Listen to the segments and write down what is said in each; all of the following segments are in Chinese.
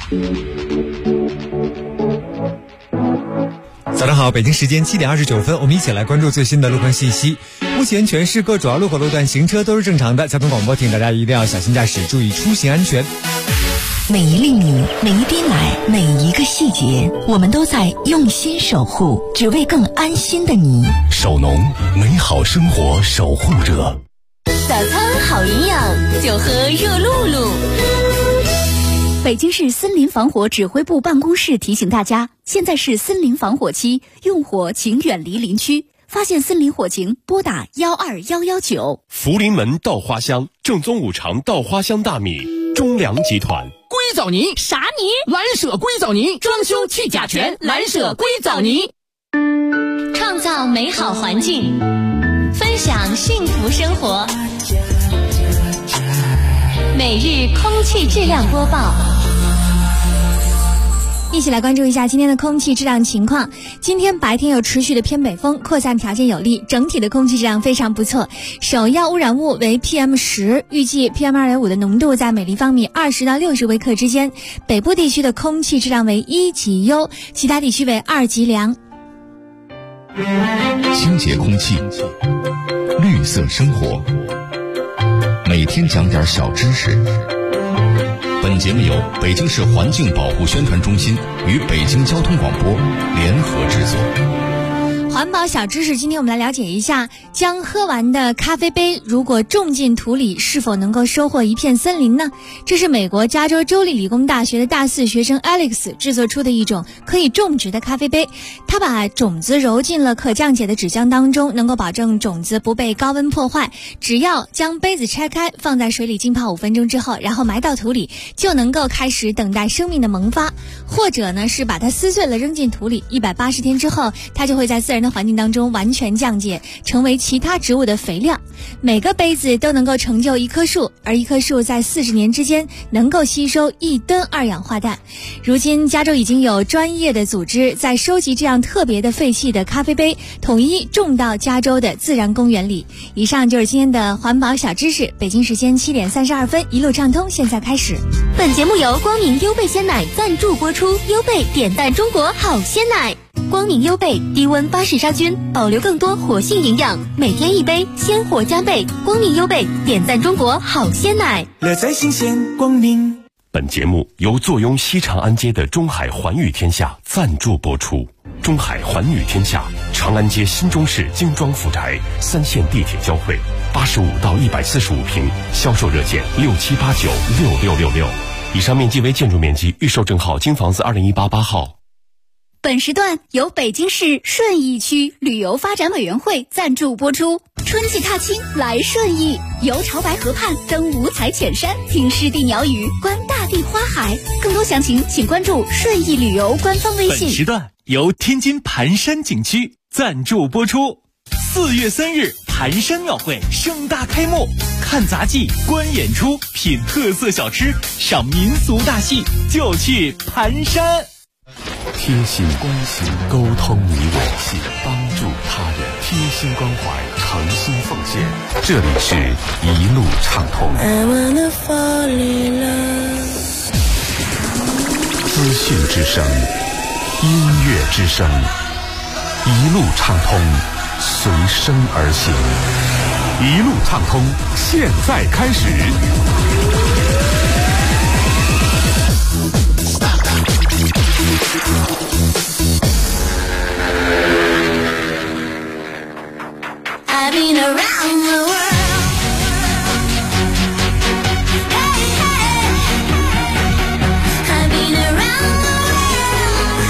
早上好，北京时间7点29分，我们一起来关注最新的路况信息。目前全市各主要路口路段行车都是正常的，交通广播请大家一定要小心驾驶，注意出行安全。 每一粒米，每一滴奶，每一个细节，我们都在用心守护，只为更安心的你。 守农，美好生活守护者。 早餐好营养，就喝热露露。北京市森林防火指挥部办公室提醒大家，现在是森林防火期，用火请远离林区。发现森林火情，拨打12119。 福临门稻花香，正宗五常稻花香大米，中粮集团。 硅藻泥啥泥？ 蓝舍硅藻泥，装修去甲醛，蓝舍硅藻泥。 创造美好环境，分享幸福生活。每日空气质量播报。 一起来关注一下今天的空气质量情况。今天白天有持续的偏北风，扩散条件有利，整体的空气质量非常不错。首要污染物为 PM10， 预计 PM2.5 的浓度在每立方米20到60微克之间。北部地区的空气质量为1级优，其他地区为2级良。 清洁空气，绿色生活，每天讲点小知识。本节目由北京市环境保护宣传中心与北京交通广播联合制作。 环保小知识，今天我们来了解一下，将喝完的咖啡杯如果种进土里，是否能够收获一片森林呢？这是美国加州州立理工大学的大4学生 Alex 制作出的一种可以种植的咖啡杯。他把种子揉进了可降解的纸浆当中，能够保证种子不被高温破坏。只要将杯子拆开，放在水里浸泡5分钟之后，然后埋到土里，就能够开始等待生命的萌发。或者呢，是把它撕碎了扔进土里，180天之后，它就会在自然的环境当中完全降解，成为其他植物的肥料。每个杯子都能够成就一棵树，而一棵树在40年之间能够吸收1吨二氧化氮。如今加州已经有专业的组织在收集这样特别的废弃的咖啡杯，统一种到加州的自然公园里。以上就是今天的环保小知识。北京时间7点32分，一路畅通现在开始。 本节目由光明优贝鲜奶赞助播出，优贝点赞中国好鲜奶。光明优贝低温巴氏杀菌，保留更多活性营养，每天一杯，鲜活加倍。光明优贝点赞中国好鲜奶， 乐在新鲜光明。 本节目由坐拥西长安街的中海环宇天下赞助播出。中海环宇天下，长安街新中式精装复宅，3线地铁交汇，85到145平，销售热线67896666。以上面积为建筑面积，预售证号京房子2018-8号。 本时段由北京市顺义区旅游发展委员会赞助播出。春季踏青来顺义，游潮白河畔，登五彩浅山，听湿地鸟语，观大地花海。更多详情请关注顺义旅游官方微信。 本时段由天津盘山景区赞助播出。4月3日，盘山庙会盛大开幕，看杂技、观演出、品特色小吃、赏民俗大戏，就去盘山。 贴心关心，沟通你我，帮助他人，贴心关怀，诚心奉献。这里是一路畅通。资讯之声，音乐之声，一路畅通，随声而行。一路畅通，现在开始。 I've been around the world. Hey, hey. I've been around the world.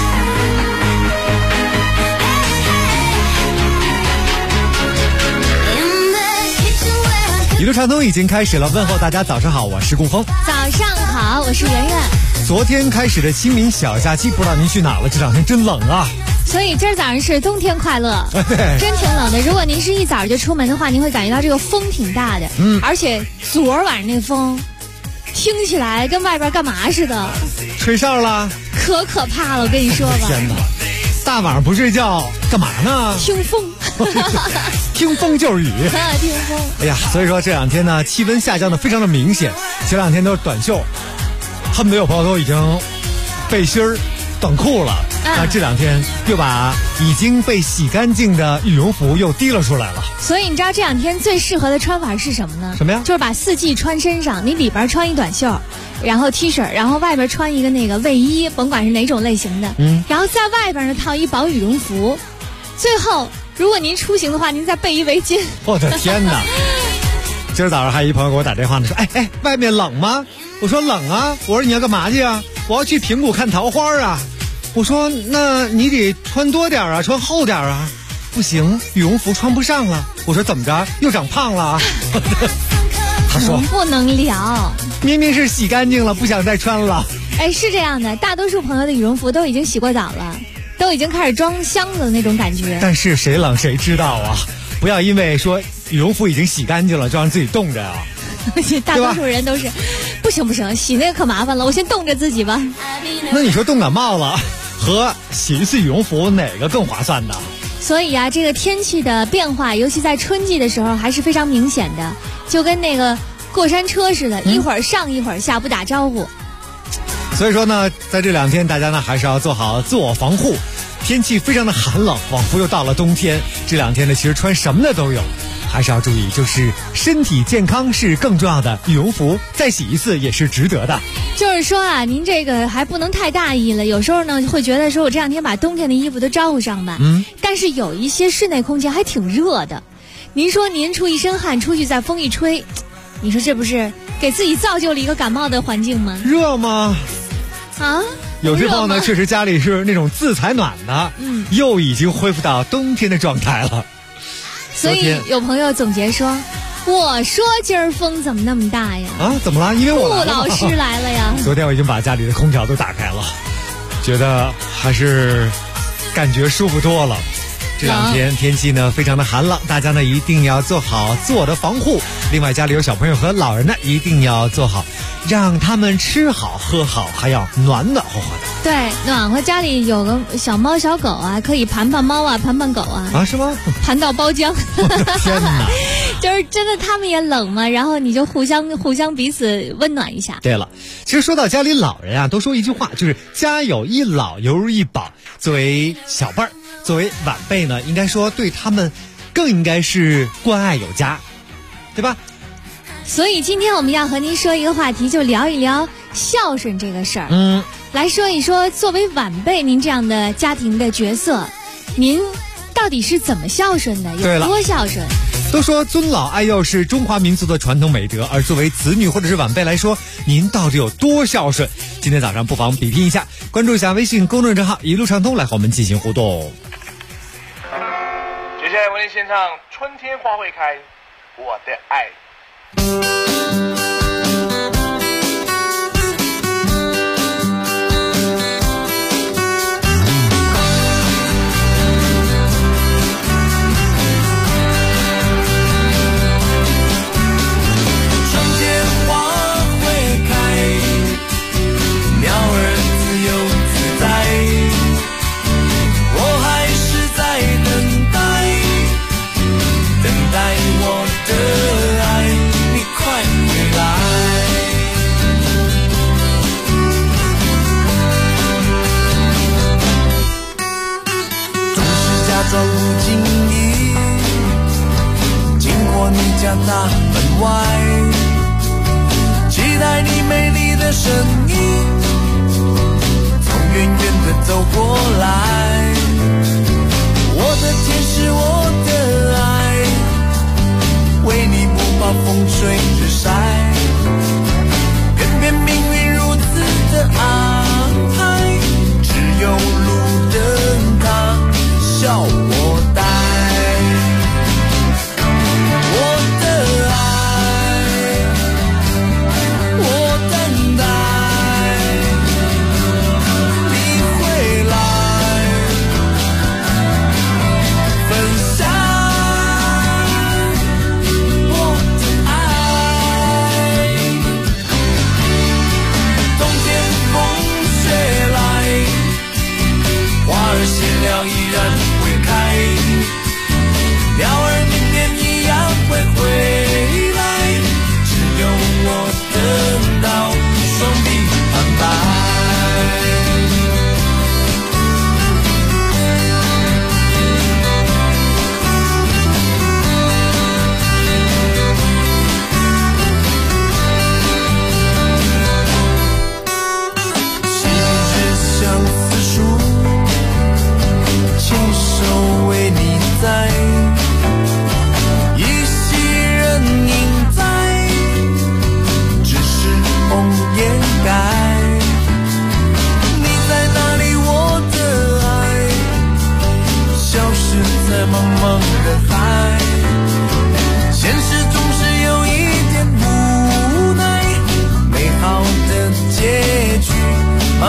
Hey, hey. In the kitchen where I 一路畅通已经开始了，问候大家早上好，我是顾峰。 早上好，我是圆圆。 昨天开始的清明小假期，不知道您去哪了？这2天真冷啊！ 所以今儿早上是冬天快乐，真挺冷的。如果您是一早就出门的话，您会感觉到这个风挺大的，而且昨儿晚上那风，听起来跟外边干嘛似的， 吹哨了， 可怕了，我跟你说吧。 天哪，大晚上不睡觉干嘛呢？ 听风， 听风就是雨， 听风。 哎呀，所以说这2天呢，气温下降的非常的明显，前2天都是短袖，恨不得有朋友都已经背心儿、短裤了。那这2天又把已经被洗干净的羽绒服又提了出来了。 所以你知道这2天最适合的穿法是什么呢？ 什么呀？ 就是把4季穿身上，你里边穿一短袖，然后 T 恤，然后外边穿一个那个卫衣，甭管是哪种类型的，然后在外边呢套一薄羽绒服，最后如果您出行的话，您再备一围巾。 我的天哪！今儿早上还有一朋友给我打电话呢，说哎，外面冷吗？我说冷啊。我说你要干嘛去啊？我要去平谷看桃花啊。我说那你得穿多点啊，穿厚点啊。不行，羽绒服穿不上了。我说怎么着，又长胖了啊？他说不能聊， 明明是洗干净了，不想再穿了。 哎，是这样的，大多数朋友的羽绒服都已经洗过澡了，都已经开始装箱子的那种感觉。 但是谁冷谁知道啊！不要因为说羽绒服已经洗干净了，就让自己冻着啊。 大多数人都是，不行，洗那个可麻烦了，我先冻着自己吧。 那你说冻感冒了和洗一次羽绒服哪个更划算呢？ 所以啊，这个天气的变化，尤其在春季的时候，还是非常明显的，就跟那个过山车似的，一会儿上一会儿下，不打招呼。 所以说呢，在这2天，大家呢还是要做好自我防护。天气非常的寒冷，仿佛又到了冬天。这2天呢，其实穿什么的都有，还是要注意，就是身体健康是更重要的。羽绒服再洗一次也是值得的。 就是说啊，您这个还不能太大意了。有时候呢，会觉得说我这2天把冬天的衣服都招呼上吧。但是有一些室内空间还挺热的。您说您出一身汗出去，再风一吹，你说这不是给自己造就了一个感冒的环境吗？ 热吗？ 啊？ 有些朋友呢，确实家里是那种自采暖的，又已经恢复到冬天的状态了。 所以有朋友总结说，我说今儿风怎么那么大呀？ 啊，怎么了？因为我顾老师来了呀。 昨天我已经把家里的空调都打开了，觉得还是感觉舒服多了。这2天天气呢非常的寒冷，大家呢一定要做好自我的防护。另外家里有小朋友和老人呢，一定要做好，让他们吃好喝好，还要暖暖和和的。 对，暖和。家里有个小猫小狗啊，可以盘盘猫啊，盘盘狗啊。 啊，是吗？ 盘到包浆。 我的天哪！ 就是真的，他们也冷嘛，然后你就互相彼此温暖一下。 对了，其实说到家里老人啊，都说一句话，就是家有一老犹如一宝。作为小辈儿，作为晚辈呢，应该说对他们更应该是关爱有加，对吧？ 所以今天我们要和您说一个话题，就聊一聊孝顺这个事儿。来说一说作为晚辈您这样的家庭的角色，您到底是怎么孝顺的？有多孝顺？ 都说尊老爱幼是中华民族的传统美德，而作为子女或者是晚辈来说，您到底有多孝顺？今天早上不妨比拼一下，关注一下微信公众账号一路畅通，来和我们进行互动。 接下来为您献唱《春天花会开》，我的爱。 等待我的爱，你快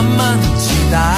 慢慢期待。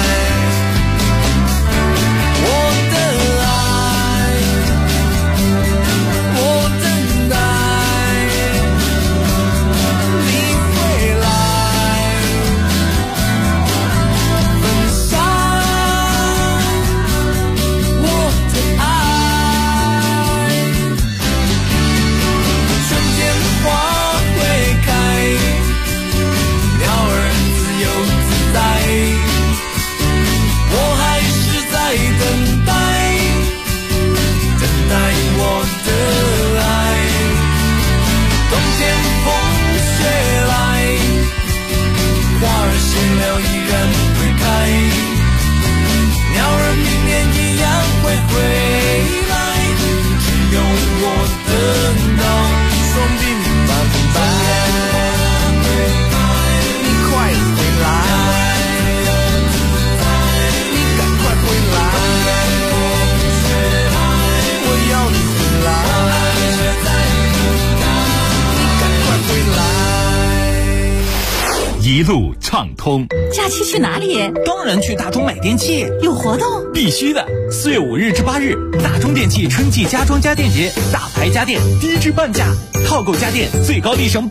一路畅通。 假期去哪里？ 当然去大中买电器， 有活动？ 必须的！4月5日至8日，大中电器春季家装家电节，大牌家电低至半价，套购家电最高立省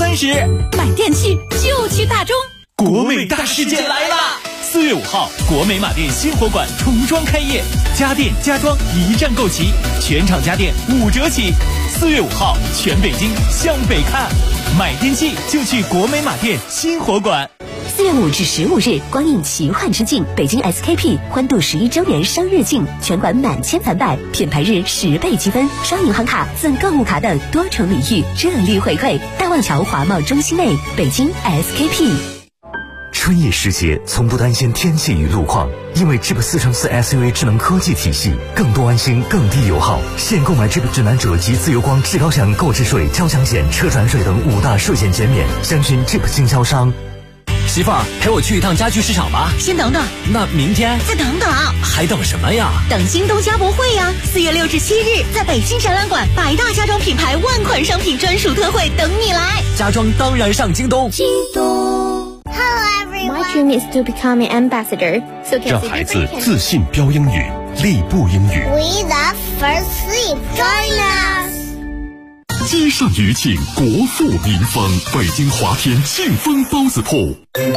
30%。 买电器就去大中。 国美大事件来啦！4月5号，国美马店新火馆重装开业，家电家装一站购齐，全场家电5折起。4月5号，全北京向北看，买电器就去国美马店新火馆。 4月5至15日，光影奇幻之境，北京 SKP 欢度11周年生日庆，全馆满千返百，品牌日10倍积分，刷银行卡赠购物卡等多重礼遇，热力回馈。大望桥华贸中心内，北京 SKP。 春夜时节，从不担心天气与路况，因为 Jeep 4x4 SUV 智能科技体系，更多安心，更低油耗。现购买 Jeep 智南者及自由光至高享购置税、交强险、车船税等5大税险减免，详询 Jeep 经销商。 媳妇儿，陪我去一趟家具市场吧。 先等等， 那明天再等等， 还等什么呀？ 等京东家博会呀！4月6至7日，在北京展览馆，100大家装品牌万款商品专属特惠等你来。 家装当然上京东。 京东。My dream is to become an ambassador. So 让孩子自信标英语，立步英语。 We love first sleep. Join us. 积善余庆，国富民丰。北京华天庆丰包子铺。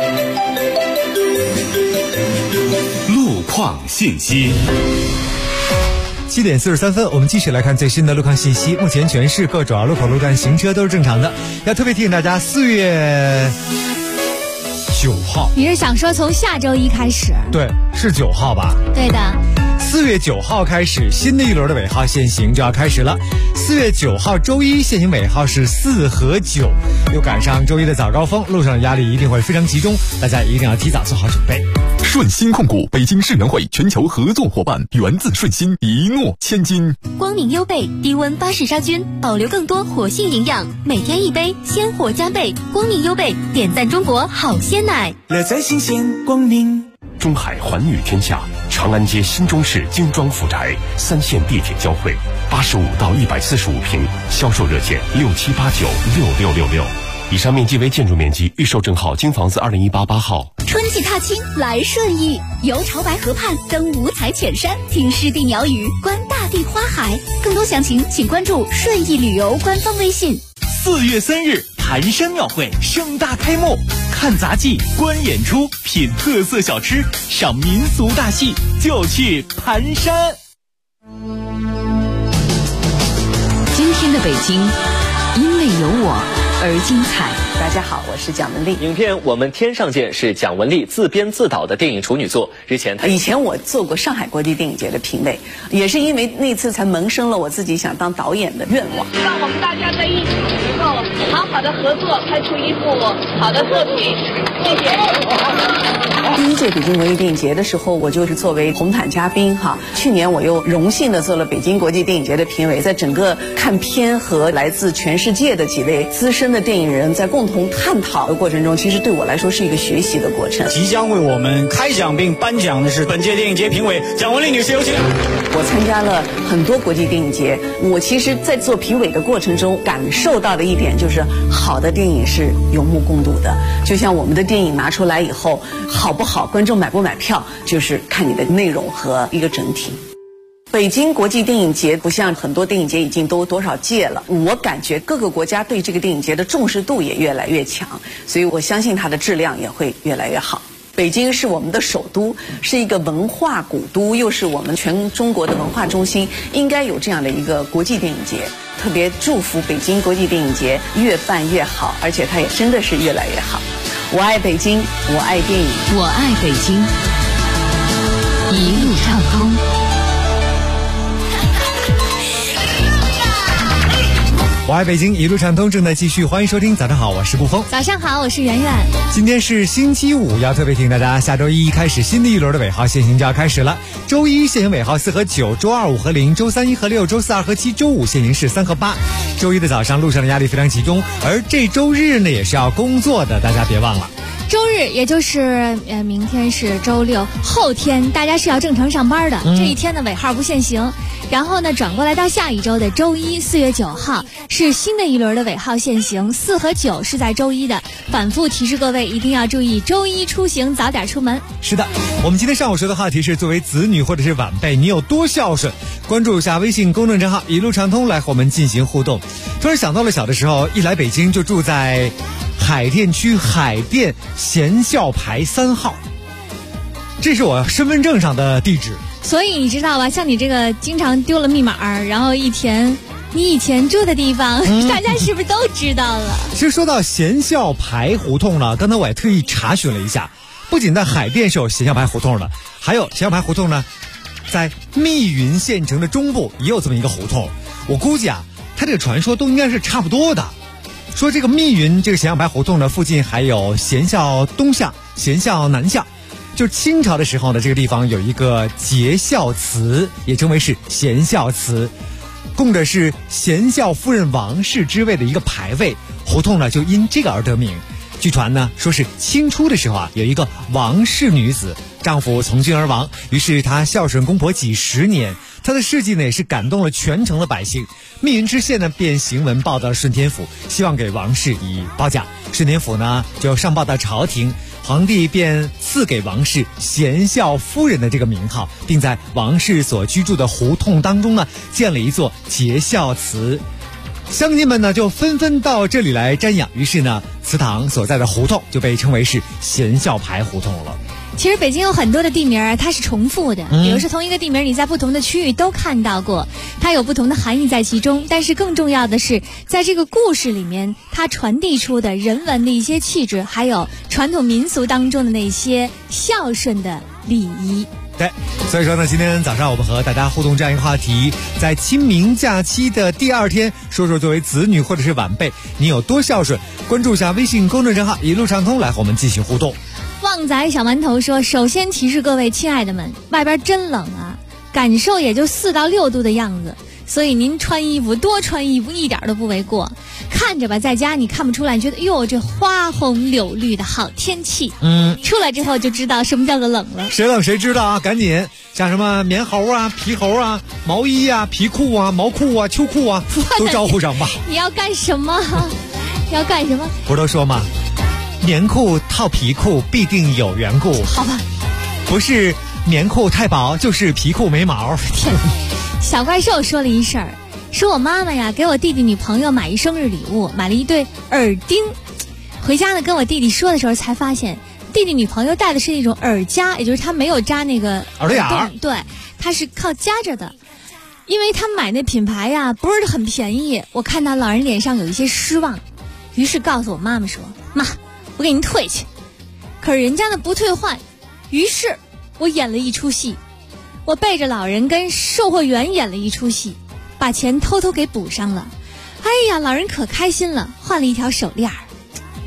路况信息。 7点43分，我们继续来看最新的路况信息。目前全市各主要路口路段行车都是正常的。要特别提醒大家，4月9号。 你是想说从下周一开始？ 对，是9号吧？ 对的。 4月9号开始，新的一轮的尾号限行就要开始了。4月9号周一限行尾号是4和9，又赶上周一的早高峰，路上的压力一定会非常集中，大家一定要提早做好准备。 顺鑫控股北京世园会全球合作伙伴，源自顺鑫，一诺千金。 光明优贝低温巴氏杀菌，保留更多活性营养，每天一杯，鲜活加倍。光明优贝点赞中国好鲜奶， 乐在新鲜光明。 中海环宇天下，长安街新中式精装富宅，3线地铁交汇，85到145平，销售热线67896666。以上面积为建筑面积，预售证号京房子2018 8号。 春季踏青来顺义，游潮白河畔，登五彩浅山，听湿地鸟语，观大地花海。更多详情请关注顺义旅游官方微信。 4月3日，盘山庙会盛大开幕，看杂技、观演出、品特色小吃、赏民俗大戏，就去盘山。 今天的北京，因为有我而精彩。 大家好，我是蒋雯丽。 影片《我们天上见》是蒋雯丽自编自导的电影处女作。 以前我做过上海国际电影节的评委，也是因为那次才萌生了我自己想当导演的愿望。 让我们大家在一起以后好好的合作，拍出一部好的作品。谢谢。 第一届届北京国际电影节的时候，我就是作为红毯嘉宾哈。去年我又荣幸的做了北京国际电影节的评委，在整个看片和来自全世界的几位资深的电影人在共同探讨的过程中，其实对我来说是一个学习的过程。 即将为我们开奖并颁奖的是本届电影节评委蒋雯丽女士，有请。 我参加了很多国际电影节，我其实在做评委的过程中感受到的一点就是，好的电影是有目共睹的。就像我们的电影拿出来以后好不好，观众买不买票，就是看你的内容和一个整体。北京国际电影节不像很多电影节已经都多少届了，我感觉各个国家对这个电影节的重视度也越来越强，所以我相信它的质量也会越来越好。北京是我们的首都，是一个文化古都，又是我们全中国的文化中心，应该有这样的一个国际电影节。特别祝福北京国际电影节越办越好，而且它也真的是越来越好。我爱北京，我爱电影， 我爱北京，一路畅通。 我爱北京，一路畅通正在继续，欢迎收听。早上好，我是顾峰。 早上好，我是圆圆。 今天是星期五，要特别提醒大家，下周一开始新的一轮的尾号限行就要开始了。周一限行尾号4和9，周2 5和0，周3 1和6，周4 2和7，周5限行是3和8。周一的早上路上的压力非常集中，而这周日呢也是要工作的，大家别忘了。 周日也就是明天是周六，后天大家是要正常上班的，这一天的尾号不限行。然后呢，转过来到下一周的周一4月9号是新的一轮的尾号限行，4和9是在周一的。反复提示各位一定要注意，周一出行早点出门。 是的，我们今天上午说的话题是，作为子女或者是晚辈，你有多孝顺？关注一下微信公众账号一路畅通来和我们进行互动。突然想到了小的时候，一来北京就住在海淀区海淀贤孝牌3号，这是我身份证上的地址。 所以你知道吧，像你这个经常丢了密码，然后一填你以前住的地方，大家是不是都知道了？ 其实说到贤孝牌胡同呢，刚才我也特意查询了一下，不仅在海淀是有贤孝牌胡同的，还有贤孝牌胡同呢，在密云县城的中部也有这么一个胡同。我估计啊，它这个传说都应该是差不多的。说这个密云这个贤孝牌胡同呢，附近还有贤孝东巷、贤孝南巷。就清朝的时候呢，这个地方有一个节孝祠，也称为是贤孝祠，供的是贤孝夫人王氏之位的一个牌位，胡同呢就因这个而得名。据传呢，说是清初的时候啊，有一个王氏女子，丈夫从军而亡，于是她孝顺公婆几十年，她的事迹呢也是感动了全城的百姓。密云知县呢便行文报到了顺天府，希望给王氏以褒奖。顺天府呢就上报到朝廷，皇帝便赐给王氏贤孝夫人的这个名号，并在王氏所居住的胡同当中呢建了一座节孝祠。乡亲们呢就纷纷到这里来瞻仰，于是呢祠堂所在的胡同就被称为是贤孝牌胡同了。 其实北京有很多的地名它是重复的，比如说同一个地名你在不同的区域都看到过，它有不同的含义在其中，但是更重要的是在这个故事里面它传递出的人文的一些气质，还有传统民俗当中的那些孝顺的礼仪。 对，所以说呢，今天早上我们和大家互动这样一个话题，在清明假期的第2天，说说作为子女或者是晚辈，你有多孝顺？关注一下微信公众账号一路畅通来和我们进行互动。 旺仔小馒头说，首先提示各位亲爱的们，外边真冷啊，感受也就4到6度的样子，所以您穿衣服多穿衣服一点都不为过。看着吧，在家你看不出来，你觉得哟这花红柳绿的好天气，出来之后就知道什么叫做冷了。 谁冷谁知道啊，赶紧像什么棉猴啊、皮猴啊、毛衣啊、皮裤啊、毛裤啊、秋裤啊都招呼上吧。 你要干什么？要干什么？ 不是都说吗，棉裤套皮裤必定有缘故。 好吧， 不是棉裤太薄，就是皮裤没毛。 天，小怪兽说了一事儿，说我妈妈呀给我弟弟女朋友买一生日礼物，买了一对耳钉。回家呢跟我弟弟说的时候才发现，弟弟女朋友戴的是那种耳夹，也就是他没有扎那个耳朵眼， 对，他是靠夹着的。因为他买那品牌呀不是很便宜，我看到老人脸上有一些失望，于是告诉我妈妈说，妈，我给您退去。可是人家呢不退换，于是我演了一出戏，我背着老人跟售货员演了一出戏，把钱偷偷给补上了。哎呀，老人可开心了，换了一条手链儿。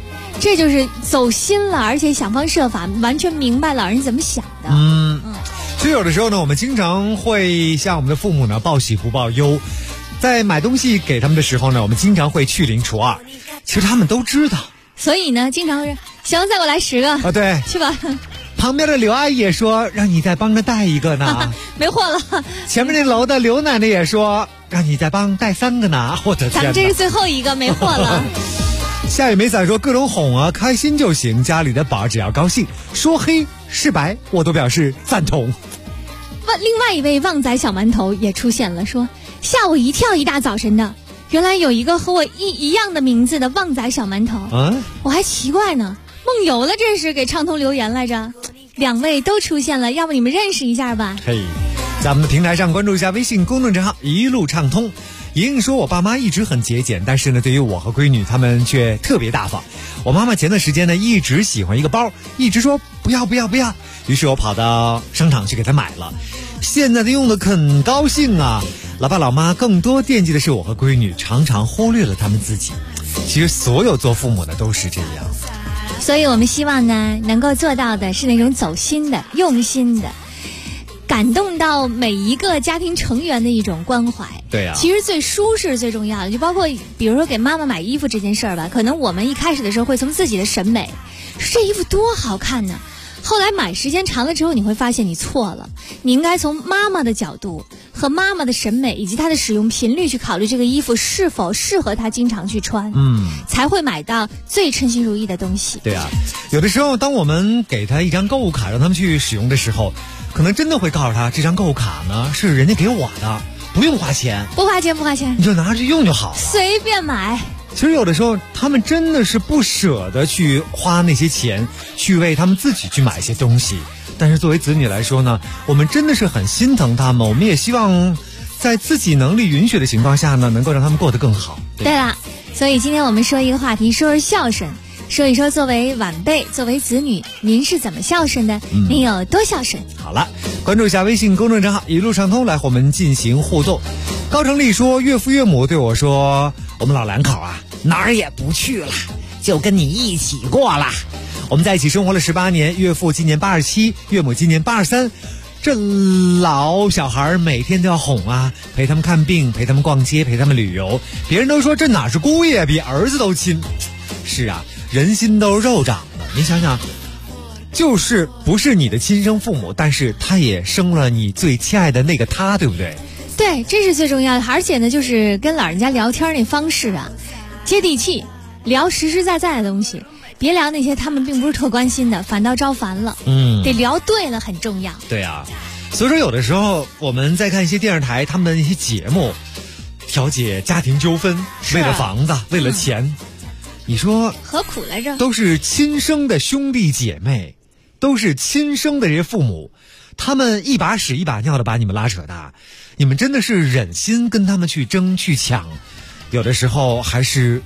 这就是走心了，而且想方设法，完全明白老人怎么想的。 其实有的时候呢，我们经常会向我们的父母呢报喜不报忧，在买东西给他们的时候呢，我们经常会去零除二，其实他们都知道。 所以呢，经常是行，再给我来10个啊，对， 去吧。 旁边的刘阿姨也说让你再帮着带一个呢， 没货了。 前面那楼的刘奶奶也说让你再帮带3个呢，我的天哪， 咱们这是最后一个，没货了。 夏雨梅伞说各种哄啊，开心就行，家里的宝只要高兴，说黑是白我都表示赞同。 另外一位旺仔小馒头也出现了，说吓我一跳，一大早晨的，原来有一个和我一样的名字的旺仔小馒头。我还奇怪呢，梦游了这是，给畅通留言来着。2位都出现了，要不你们认识一下吧。 嘿，在我们的平台上关注一下微信公众账号一路畅通。莹莹说我爸妈一直很节俭，但是呢对于我和闺女他们却特别大方。我妈妈前段时间呢一直喜欢一个包，一直说不要，于是我跑到商场去给她买了，现在她用的很高兴啊。老爸老妈更多惦记的是我和闺女，常常忽略了他们自己。其实所有做父母的都是这样， 所以我们希望呢能够做到的是那种走心的、用心的，感动到每一个家庭成员的一种关怀。 对呀， 其实最舒适最重要的，就包括比如说给妈妈买衣服这件事儿吧，可能我们一开始的时候会从自己的审美，这衣服多好看呢，后来买时间长了之后，你会发现你错了，你应该从妈妈的角度和妈妈的审美以及她的使用频率去考虑这个衣服是否适合她经常去穿，才会买到最称心如意的东西。 对啊，有的时候当我们给她一张购物卡让他们去使用的时候，可能真的会告诉她这张购物卡呢是人家给我的，不用花钱， 不花钱， 你就拿着用就好了， 随便买。 其实有的时候他们真的是不舍得去花那些钱去为他们自己去买一些东西，但是作为子女来说呢，我们真的是很心疼他们，我们也希望在自己能力允许的情况下呢，能够让他们过得更好。 对了，所以今天我们说一个话题，说孝顺，说一说作为晚辈，作为子女，您是怎么孝顺的？您有多孝顺？ 好了，关注一下微信公众账号一路畅通，来和我们进行互动。高成立说，岳父岳母对我说，我们老两口啊哪儿也不去了，就跟你一起过了。我们在一起生活了18年，岳父今年87，岳母今年83，这老小孩每天都要哄啊，陪他们看病，陪他们逛街，陪他们旅游。别人都说这哪是姑爷，比儿子都亲。是啊，人心都是肉长的。你想想，就是不是你的亲生父母，但是他也生了你最亲爱的那个他，对不对？ 对，这是最重要的。而且呢，就是跟老人家聊天那方式啊，接地气，聊实实在在的东西，别聊那些他们并不是特关心的，反倒招烦了。得聊对了，很重要。 对啊，所以说有的时候我们在看一些电视台他们的那些节目，调解家庭纠纷，为了房子，为了钱，你说何苦来着？ 都是亲生的兄弟姐妹，都是亲生的这些父母，他们一把屎一把尿的把你们拉扯大，你们真的是忍心跟他们去争去抢，有的时候还是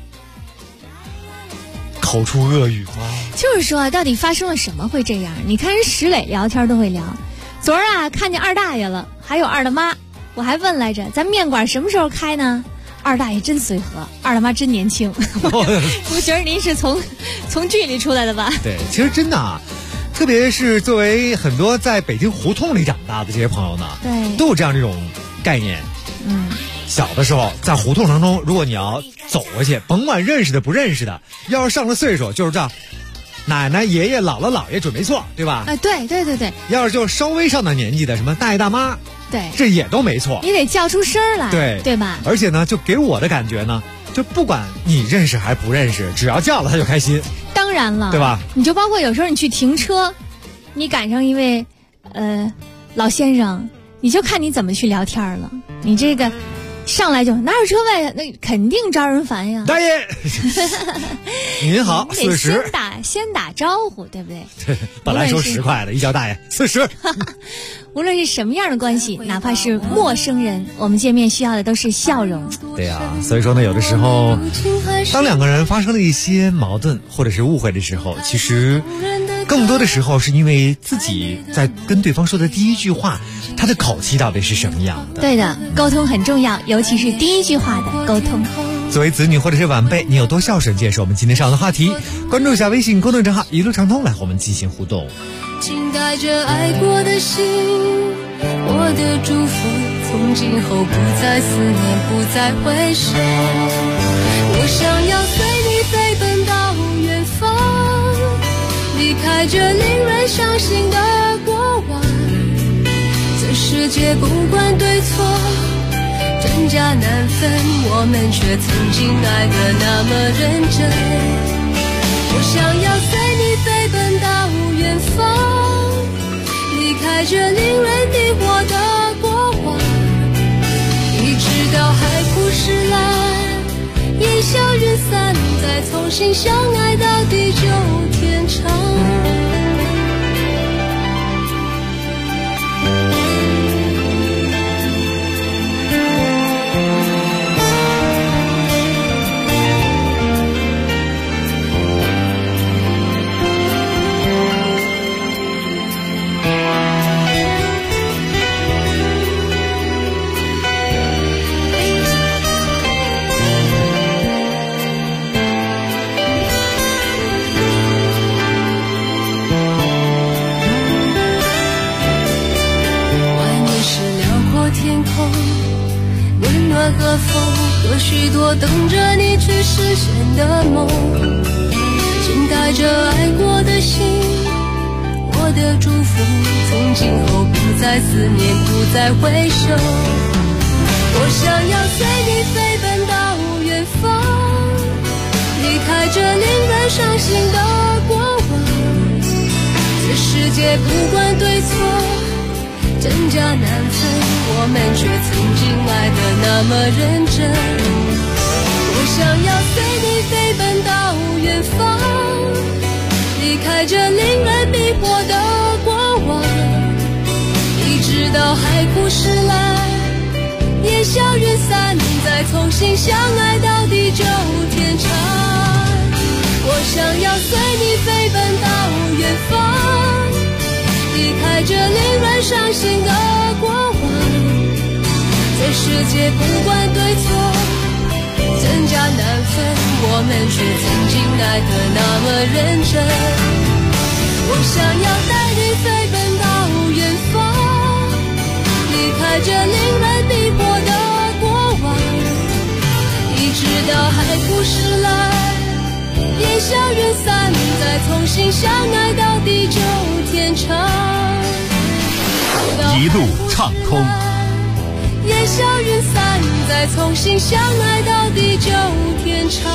口出恶语吗？ 就是说到底发生了什么会这样？你看人石磊聊天都会聊，昨儿啊看见二大爷了，还有二大妈，我还问来着，咱面馆什么时候开呢？二大爷真随和，二大妈真年轻。我觉得您是从剧里出来的吧？ 对，其实真的啊，特别是作为很多在北京胡同里长大的这些朋友呢， 对， 都有这样这种概念。小的时候在胡同当中，如果你要走过去，甭管认识的不认识的，要是上了岁数，就是这样，奶奶爷爷姥姥姥爷准没错，对吧？ 对。 要是就稍微上点年纪的，什么大爷大妈， 对， 这也都没错。 你得叫出声来，对吧？ 而且呢，就给我的感觉呢，就不管你认识还不认识，只要叫了他就开心。 当然了， 对吧？ 你就包括有时候你去停车，你赶上一位老先生，你就看你怎么去聊天了。你这个上来就哪有车位，那肯定招人烦呀。 大爷您好，40， 先打招呼，对不对？ 对，本来收10块的，一叫大爷40。 无论是什么样的关系，哪怕是陌生人，我们见面需要的都是笑容。 对呀，所以说呢，有的时候当两个人发生了一些矛盾或者是误会的时候，其实更多的时候是因为自己在跟对方说的第一句话，他的口气到底是什么样的。 对的，沟通很重要，尤其是第一句话的沟通。 作为子女或者是晚辈，你有多孝顺？这是我们今天上的话题。关注一下微信公众账号一路畅通，来和我们进行互动。 请带着爱过的心，我的祝福从今后不再思念，不再回首。我想要随你飞奔到远方，离开这令人伤心的过往。这世界不管对错，真假难分，我们却曾经爱得那么认真。我想要随你飞奔到远方，离开这令人迷惑的过往，一直到海枯石烂，烟消云散，再重新相爱到地久天长。和风和许多等着你去实现的梦，请带着爱过的心，我的祝福从今后不再思念，不再回首。我想要随你飞奔到远方，离开这令人伤心的过往。这世界不管对错，真假难分，我们却曾经爱得那么认真。我想要随你飞奔到远方，离开这令人迷惑的过往，一直到海枯石烂，烟消云散，再重新相爱到地久天长。我想要随你飞奔到远方，离开这令人伤心的过往。这世界不管对错，真假难分，我们却曾经爱得那么认真。我想要带你飞奔到远方，离开这令人迷惑的过往，一直到海枯石烂，烟消云散，再重新相爱到地久天长。 一路畅通， 烟消云散，再重新相爱到地久天长。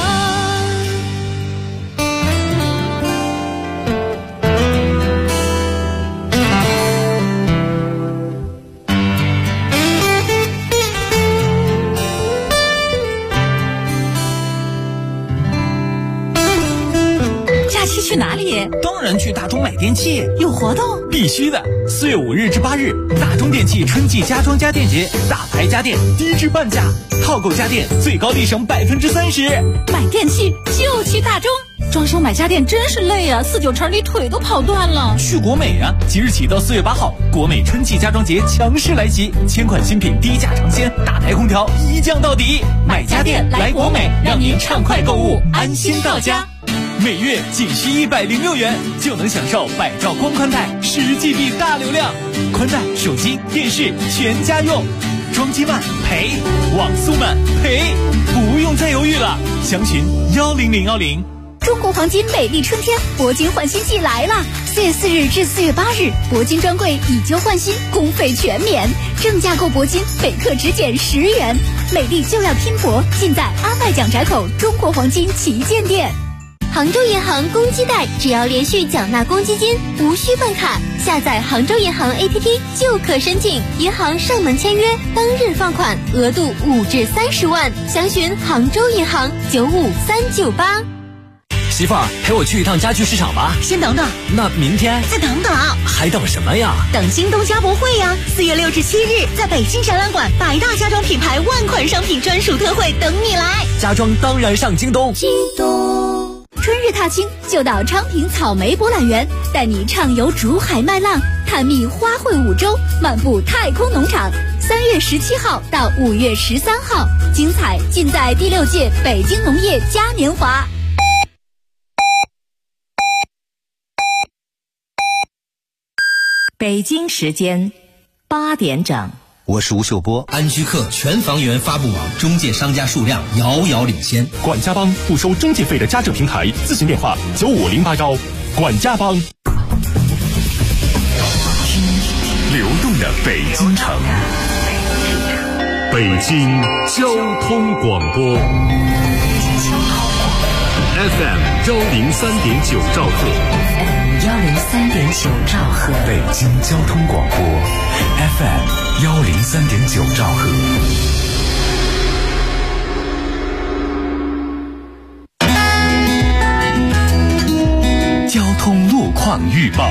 假期去哪里？ 当然去大中买电器， 有活动？ 必须的！4月5日至8日，大中电器春季家装家电节，大牌家电低至半价，套购家电最高立省30%。 买电器就去大中。装修买家电真是累啊，4、9成里腿都跑断了。 去国美啊！即日起到4月8号，国美春季家装节强势来袭，1000款新品低价尝鲜，大台空调一降到底。 买家电来国美，让您畅快购物，安心到家。 每月仅需106元，就能享受百兆光宽带10GB 大流量，宽带、手机、电视全家用，装机慢赔，网速慢赔，不用再犹豫了，详询10010。 中国黄金美丽春天铂金换新季来了！4月4日至4月8日，铂金专柜以旧换新，工费全免，正价购铂金每克只减10元。美丽就要拼搏，尽在安外蒋宅口中国黄金旗舰店。 杭州银行公积贷，只要连续缴纳公积金，无需办卡，下载杭州银行 APP 就可申请，银行上门签约，当日放款，额度5至30万。详询杭州银行95398。 媳妇儿，陪我去一趟家具市场吧。 先等等， 那明天再等等， 还等什么呀？ 等京东家博会呀！4月6至7日，在北京展览馆，100大家装品牌万款商品专属特惠等你来。 家装当然上京东。 京东。春日踏青就到昌平草莓博览园，带你畅游竹海麦浪，探秘花卉5洲，漫步太空农场。3月17号到5月13号， 精彩尽在第6届北京农业嘉年华。 北京时间8点整。 我是吴秀波。 安居客全房源发布网中介商家数量遥遥领先。 管家帮不收中介费的家政平台，咨询电话95081。管家帮。流动的北京城，北京交通广播 FM 103.9兆赫 103.9兆赫， 北京交通广播 FM 103.9兆赫。 交通路况预报。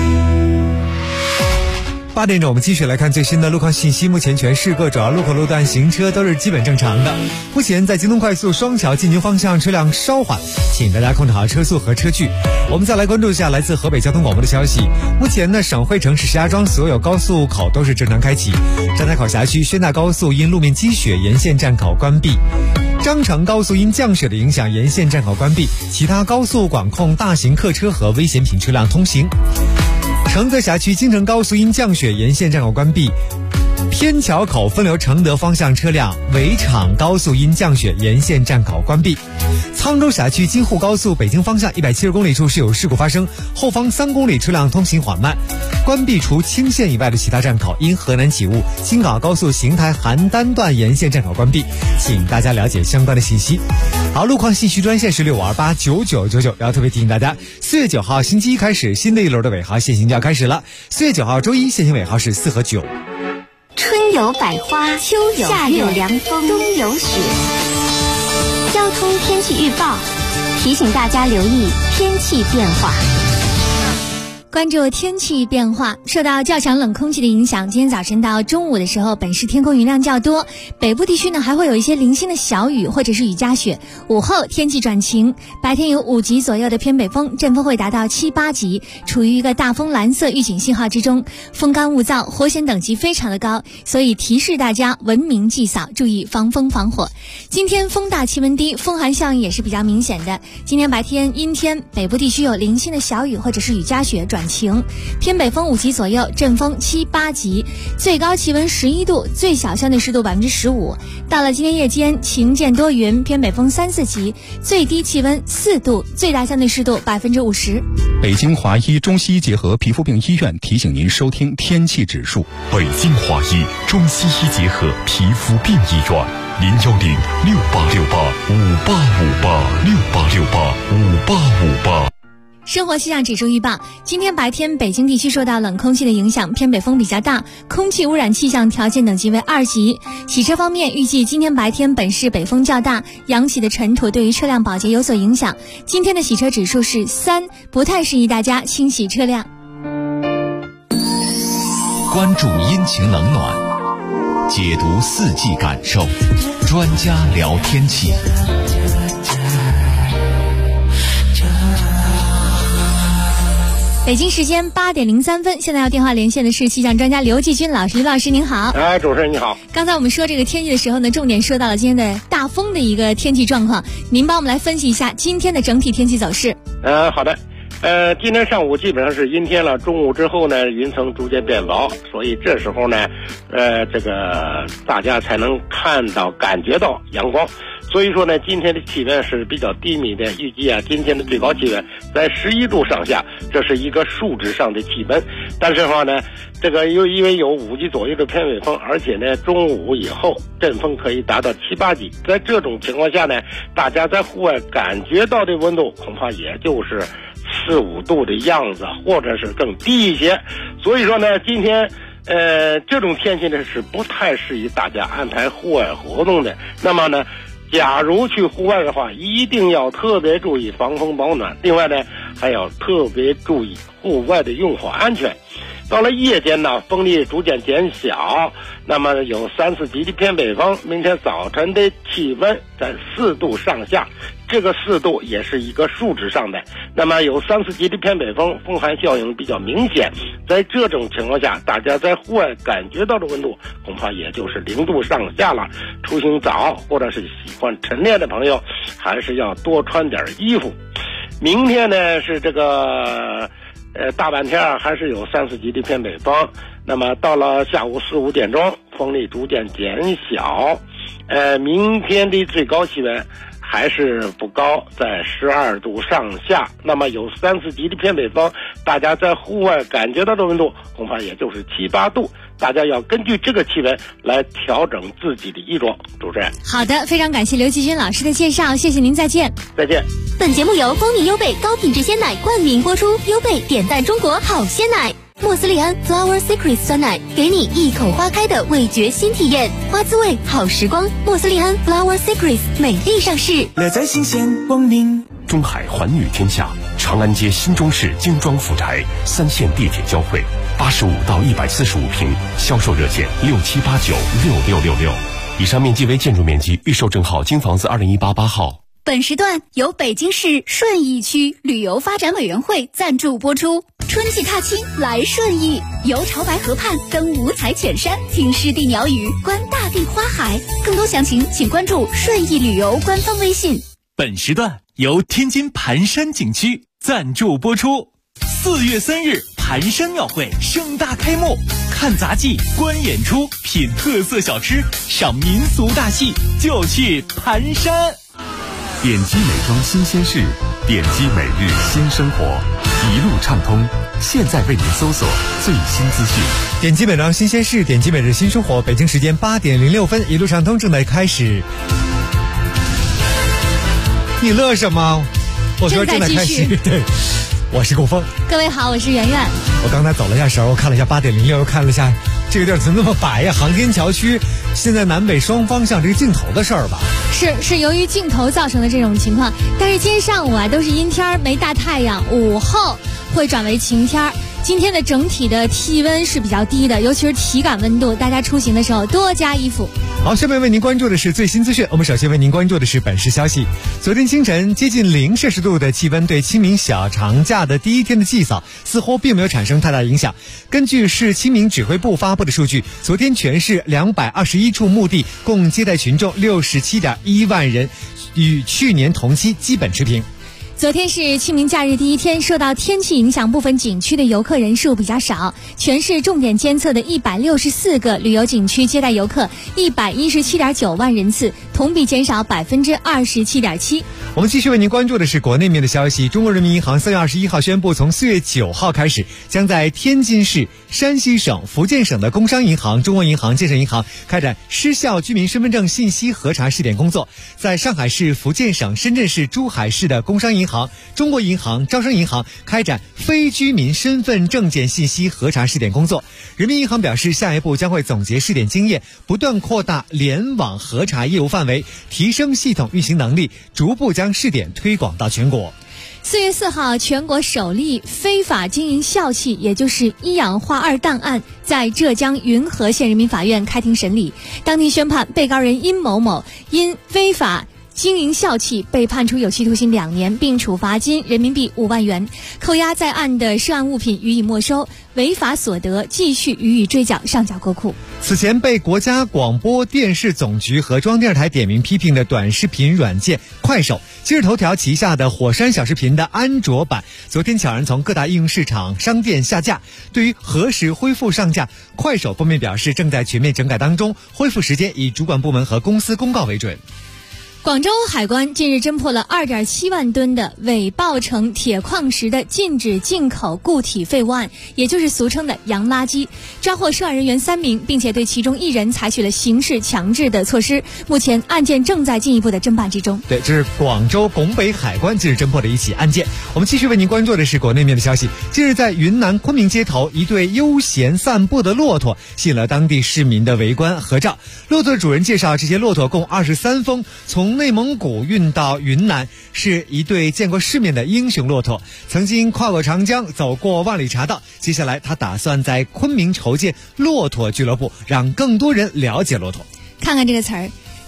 8点整，我们继续来看最新的路况信息。目前全市各主要路口路段行车都是基本正常的。目前在京东快速双桥进京方向车辆稍缓，请大家控制好车速和车距。我们再来关注一下来自河北交通广播的消息。目前呢，省会城市石家庄所有高速口都是正常开启。张家口辖区宣大高速因路面积雪，沿线站口关闭。张城高速因降雪的影响，沿线站口关闭，其他高速管控大型客车和危险品车辆通行。承德辖区京承高速因降雪，沿线站口关闭，天桥口分流承德方向车辆；围场高速因降雪，沿线站口关闭。沧州辖区京沪高速北京方向170公里处是有事故发生，后方3公里车辆通行缓慢，关闭除青线以外的其他站口。因河南起雾，京港高速邢台邯郸段沿线站口关闭，请大家了解相关的信息。好，路况信息专线是65289999，要特别提醒大家，4月9号星期一开始，新的一轮的尾号限行就要开始了。4月9号周一限行尾号是4和9。 春有百花，秋有夏有凉风，冬有雪。交通天气预报提醒大家留意天气变化。 关注天气变化，受到较强冷空气的影响，今天早晨到中午的时候，本市天空云量较多，北部地区呢还会有一些零星的小雨或者是雨夹雪。午后天气转晴，白天有5级左右的偏北风，阵风会达到7、8级，处于一个大风蓝色预警信号之中，风干物燥，火险等级非常的高，所以提示大家文明祭扫，注意防风防火。今天风大气温低，风寒效应也是比较明显的。今天白天阴天，北部地区有零星的小雨或者是雨夹雪转晴，偏北风5级左右，阵风7、8级，最高气温11度，最小相对湿度15%。到了今天夜间，晴间多云，偏北风3、4级，最低气温4度，最大相对湿度50%。 北京华医中西医结合皮肤病医院提醒您收听天气指数。 北京华医中西医结合皮肤病医院，0106868585858，668685858。 生活气象指数预报，今天白天北京地区受到冷空气的影响，偏北风比较大，空气污染气象条件等级为2级。洗车方面，预计今天白天本市北风较大，扬起的尘土对于车辆保洁有所影响，今天的洗车指数是3，不太适宜大家清洗车辆。 关注阴晴冷暖，解读4季感受，专家聊天气。 北京时间8点03分，现在要电话连线的是气象专家刘继军老师。刘老师您好。 主持人你好。 刚才我们说这个天气的时候呢，重点说到了今天的大风的一个天气状况，您帮我们来分析一下今天的整体天气走势。 好的。今天上午基本上是阴天了，中午之后呢，云层逐渐变薄，所以这时候呢，这个大家才能看到、感觉到阳光。所以说呢，今天的气温是比较低迷的，预计今天的最高气温在11度上下，这是一个数值上的气温。但是话呢，这个因为有5级左右的偏北风，而且呢，中午以后阵风可以达到7、8级，在这种情况下呢，大家在户外感觉到的温度恐怕也就是4、5度的样子，或者是更低一些。所以说呢，今天这种天气呢是不太适宜大家安排户外活动的。那么呢，假如去户外的话，一定要特别注意防风保暖，另外呢还要特别注意户外的用火安全。到了夜间呢，风力逐渐减小，那么有3、4级的偏北风，明天早晨的气温在4度上下， 这个4度也是一个数值上的。那么有3、4级的偏北风，风寒效应比较明显。在这种情况下，大家在户外感觉到的温度恐怕也就是0度上下了。出行早或者是喜欢晨练的朋友，还是要多穿点衣服。明天呢是这个大半天还是有3、4级的偏北风。那么到了下午4、5点钟，风力逐渐减小。明天的最高气温还是不高，在12度上下。那么有3、4级的偏北风，大家在户外感觉到的温度恐怕也就是7、8度。大家要根据这个气温来调整自己的衣着。主持人， 好的，非常感谢刘继军老师的介绍，谢谢您，再见。 再见。 本节目由蜂蜜优贝高品质鲜奶冠名播出，优贝点赞中国好鲜奶。莫斯利安 Flower Secret 酸奶，给你一口花开的味觉新体验，花滋味好时光。莫斯利安 Flower Secret 美丽上市， 乐在新鲜光明。 中海环宇天下，长安街新中式精装复宅，3线地铁交汇，85到145平，销售热线67896666。以上面积为建筑面积，预售证号京房子2018-8号。 本时段由北京市顺义区旅游发展委员会赞助播出。春季踏青来顺义，游潮白河畔，登五彩浅山，听湿地鸟语，观大地花海。更多详情请关注顺义旅游官方微信。 本时段由天津盘山景区赞助播出。4月3日，盘山庙会盛大开幕，看杂技、观演出、品特色小吃、赏民俗大戏，就去盘山。 点击美妆新鲜事，点击每日新生活，一路畅通。现在为您搜索最新资讯。 点击美妆新鲜事，点击每日新生活。北京时间8点06分，一路畅通正在开始。你乐什么？我说正在开始。对，我是顾峰。 各位好，我是圆圆。 我刚才走了一下神，我看了一下8点06，又看了一下这个地儿怎么那么白呀？航天桥区现在南北双方向这个镜头的事儿吧？ 是由于镜头造成的这种情况，但是今天上午啊都是阴天，没大太阳，午后会转为晴天。今天的整体的气温是比较低的，尤其是体感温度，大家出行的时候多加衣服。 好，下面为您关注的是最新资讯。我们首先为您关注的是本市消息。昨天清晨接近0摄氏度的气温对清明小长假的第一天的祭扫似乎并没有产生太大影响。根据市清明指挥部发布的数据，昨天全市221处墓地共接待群众67.1万人，与去年同期基本持平。 昨天是清明假日第一天，受到天气影响，部分景区的游客人数比较少。全市重点监测的164个旅游景区接待游客117.9万人次，同比减少27.7%。 我们继续为您关注的是国内面的消息。中国人民银行3月21号宣布，从4月9号开始，将在天津市、山西省、福建省的工商银行、中国银行、建设银行开展失效居民身份证信息核查试点工作。在上海市、福建省、深圳市、珠海市的工商银行、中国银行、招商银行开展非居民身份证件信息核查试点工作。人民银行表示，下一步将会总结试点经验，不断扩大联网核查业务范围，提升系统运行能力，逐步将试点推广到全国。 4月4号，全国首例非法经营笑气，也就是一氧化二氮案，在浙江云和县人民法院开庭审理。当庭宣判，被告人殷某某因非法经营笑气被判处有期徒刑2年，并处罚金人民币5万元，扣押在案的涉案物品予以没收，违法所得继续予以追缴上缴国库。 此前被国家广播电视总局和中央电视台点名批评的短视频软件快手，今日头条旗下的火山小视频的安卓版昨天悄然从各大应用市场商店下架。对于何时恢复上架，快手方面表示正在全面整改当中，恢复时间以主管部门和公司公告为准。 广州海关近日侦破了2.7万吨的伪报称铁矿石的禁止进口固体废物案，也就是俗称的洋垃圾，抓获涉案人员3名，并且对其中1人采取了刑事强制的措施。目前案件正在进一步的侦办之中。 对，这是广州拱北海关近日侦破的一起案件。我们继续为您关注的是国内面的消息。近日在云南昆明街头，一对悠闲散步的骆驼吸引了当地市民的围观合照。骆驼的主人介绍，这些骆驼共23峰，从内蒙古运到云南，是一对见过世面的英雄骆驼，曾经跨过长江，走过万里茶道。接下来他打算在昆明筹建骆驼俱乐部，让更多人了解骆驼。 看看这个词儿，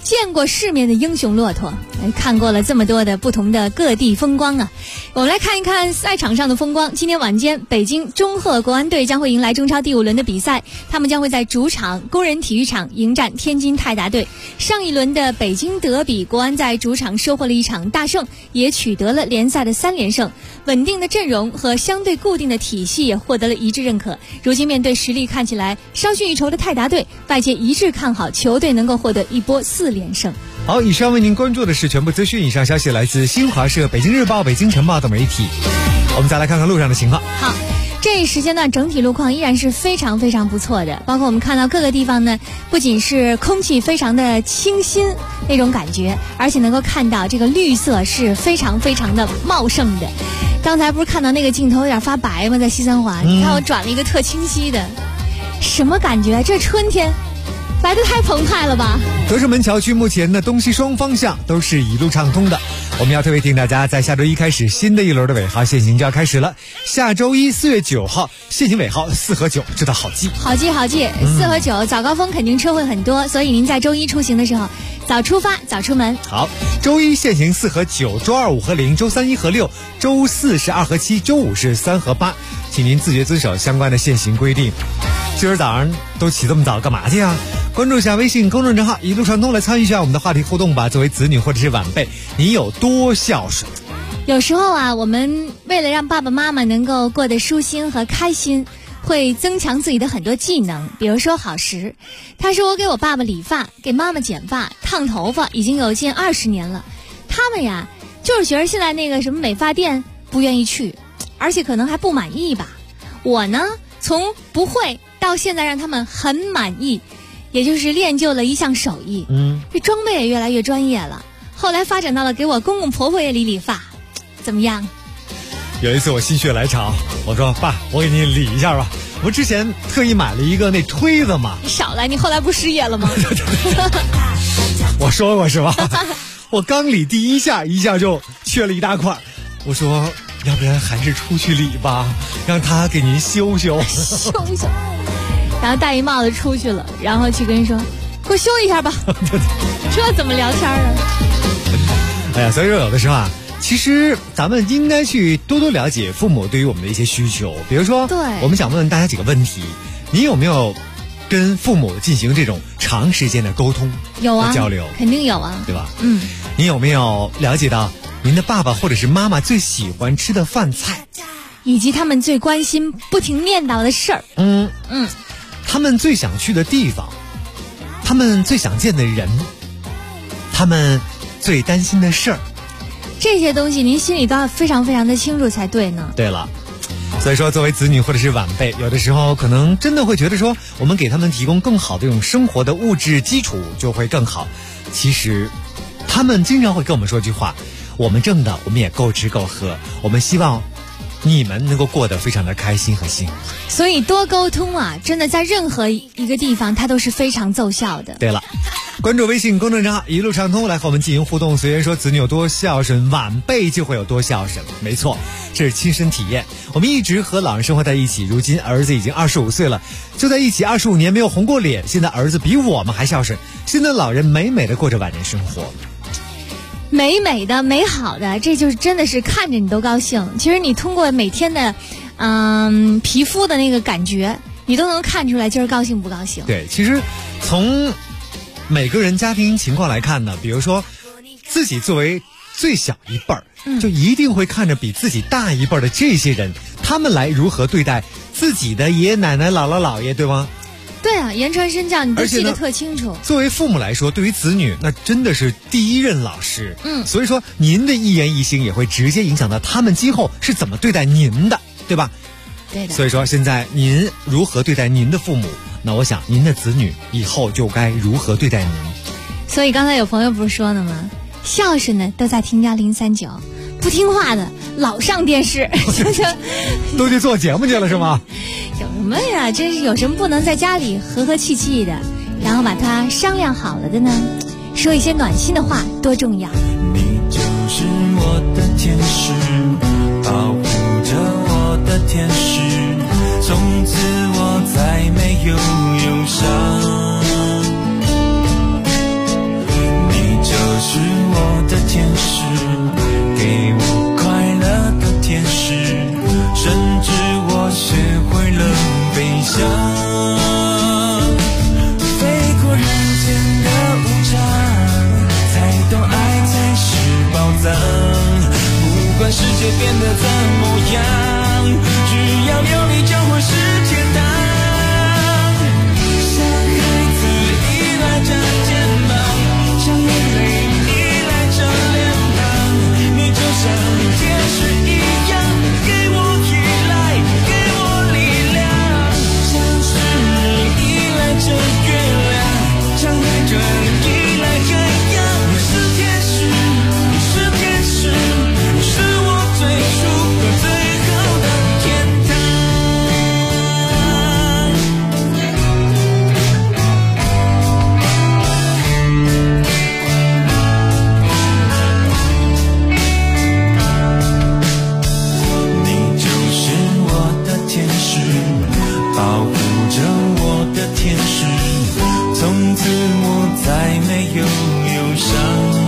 见过世面的英雄骆驼，看过了这么多的不同的各地风光啊。我们来看一看赛场上的风光。今天晚间，北京中赫国安队将会迎来中超第5轮的比赛，他们将会在主场工人体育场迎战天津泰达队。上一轮的北京德比，国安在主场收获了一场大胜，也取得了联赛的3连胜。稳定的阵容和相对固定的体系也获得了一致认可。如今面对实力看起来稍逊一筹的泰达队，外界一致看好球队能够获得一波4连胜。 好，以上为您关注的是全部资讯。以上消息来自新华社、北京日报、北京晨报等媒体。我们再来看看路上的情况。 好，这一时间段整体路况依然是非常非常不错的，包括我们看到各个地方呢，不仅是空气非常的清新那种感觉，而且能够看到这个绿色是非常非常的茂盛的。刚才不是看到那个镜头有点发白吗？在西三环，你看我转了一个特清晰的，什么感觉？这春天来得太澎湃了吧！ 德胜门桥区目前的东西双方向都是一路畅通的。我们要特别提醒大家，在下周一开始，新的一轮的尾号限行就要开始了。下周一4月9号，限行尾号4和9，知道好记。 好记好记，4和9，早高峰肯定车会很多，所以您在周一出行的时候，早出发，早出门。 好，周一限行4和9，周2 5和0，周3 1和6，周4是2和7，周5是3和8，请您自觉遵守相关的限行规定。今儿早上都起这么早干嘛去啊？关注一下微信公众账号一路畅通，来参与一下我们的话题互动吧。作为子女或者是晚辈，你有多孝顺？ 有时候啊，我们为了让爸爸妈妈能够过得舒心和开心，会增强自己的很多技能。比如说好时，他说我给我爸爸理发，给妈妈剪发、烫头发已经有近20年了。他们呀，就是觉得现在那个什么美发店不愿意去，而且可能还不满意吧。我呢，从不会到现在让他们很满意，也就是练就了一项手艺。这装备也越来越专业了。后来发展到了给我公公婆婆也理发，怎么样？ 有一次我心血来潮，我说爸，我给你理一下吧。我之前特意买了一个那推子嘛。 你少来，你后来不失业了吗？ 我说过是吧？我刚理第一下就缺了一大块。我说要不然还是出去理吧，让他给您修修。 然后戴一帽子出去了，然后去跟人说给我修一下吧。这怎么聊天啊？ 哎呀，所以说有的时候啊，其实咱们应该去多多了解父母对于我们的一些需求。比如说，我们想问问大家几个问题：你有没有跟父母进行这种长时间的沟通？ 有啊， 交流肯定有啊， 对吧？你有没有了解到您的爸爸或者是妈妈最喜欢吃的饭菜， 以及他们最关心、不停念叨的事儿？ 他们最想去的地方，他们最想见的人，他们最担心的事儿， 这些东西您心里都要非常非常的清楚才对呢。 对了，所以说作为子女或者是晚辈，有的时候可能真的会觉得说，我们给他们提供更好的这种生活的物质基础就会更好。其实他们经常会跟我们说一句话，我们挣的我们也够吃够喝，我们希望你们能够过得非常的开心和幸福。 所以多沟通啊，真的在任何一个地方它都是非常奏效的。 对了，关注微信公众账号一路畅通，来和我们进行互动。虽然说子女有多孝顺，晚辈就会有多孝顺。没错，这是亲身体验。我们一直和老人生活在一起，如今儿子已经25岁了，就在一起25年没有红过脸。现在儿子比我们还孝顺，现在老人美美的过着晚年生活。 美美的美好的，这就是真的是看着你都高兴。其实你通过每天的皮肤的那个感觉，你都能看出来今儿高兴不高兴。 对，其实从每个人家庭情况来看呢，比如说自己作为最小一辈儿，就一定会看着比自己大一辈儿的这些人，他们来如何对待自己的爷爷奶奶姥姥姥爷，对吗？ 对啊，言传身教你都记得特清楚。 作为父母来说，对于子女那真的是第一任老师。所以说您的一言一行也会直接影响到他们今后是怎么对待您的，对吧？ 对的。 所以说现在您如何对待您的父母，那我想您的子女以后就该如何对待您。 所以刚才有朋友不是说了吗？孝顺的都在听+039，不听话的老上电视， 都去做节目去了是吗？ 有什么呀？真是有什么不能在家里和和气气的，然后把它商量好了的呢？说一些暖心的话多重要。 你就是我的天使，保护着我的天使，从此我再没有忧伤。 界变得怎么样，只要有你就会是天堂。像孩子依赖着肩膀，像眼泪依赖着脸庞，你就像天使一样给我依赖，给我力量。像是你依赖着月亮，像海豚依赖海洋。你是天使，你是天使，你是我最初和最后的天堂。你就是我的天使，保护着我的天使，从此我再没有忧伤。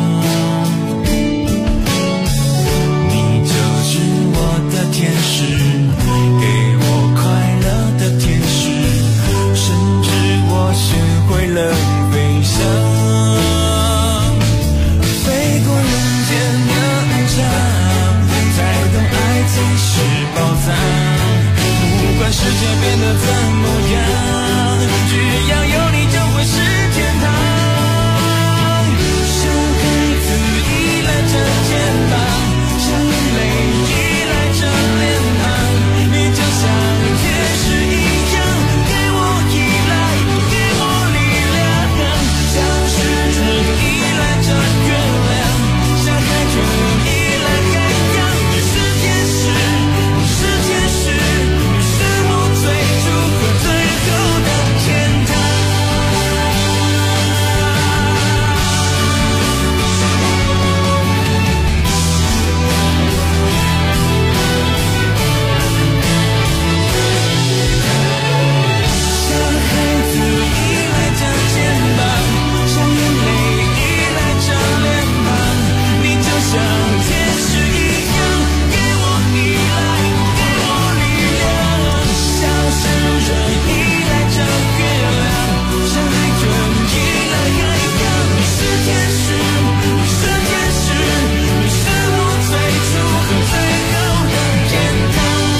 你就是我的天使，给我快乐的天使，甚至我学会了飞翔，飞过人间的爱障，才懂爱才是宝藏。不管世界变得怎么样，只要有你就会是天堂。像孩子依赖着肩膀，像眼泪依赖着脸庞，你就像天使一样给我依赖，给我力量。像狮子依赖着月亮，像海豚依赖海洋。你是天使，你是天使，你是我最初和最后的天堂。像孩子依赖着肩膀，像眼泪依赖着脸庞，你就像天使一样给我依赖，给我力量。像诗人依赖着月亮，像海豚依赖海洋。你是天使，你是天使，你是我最初和最后的天堂。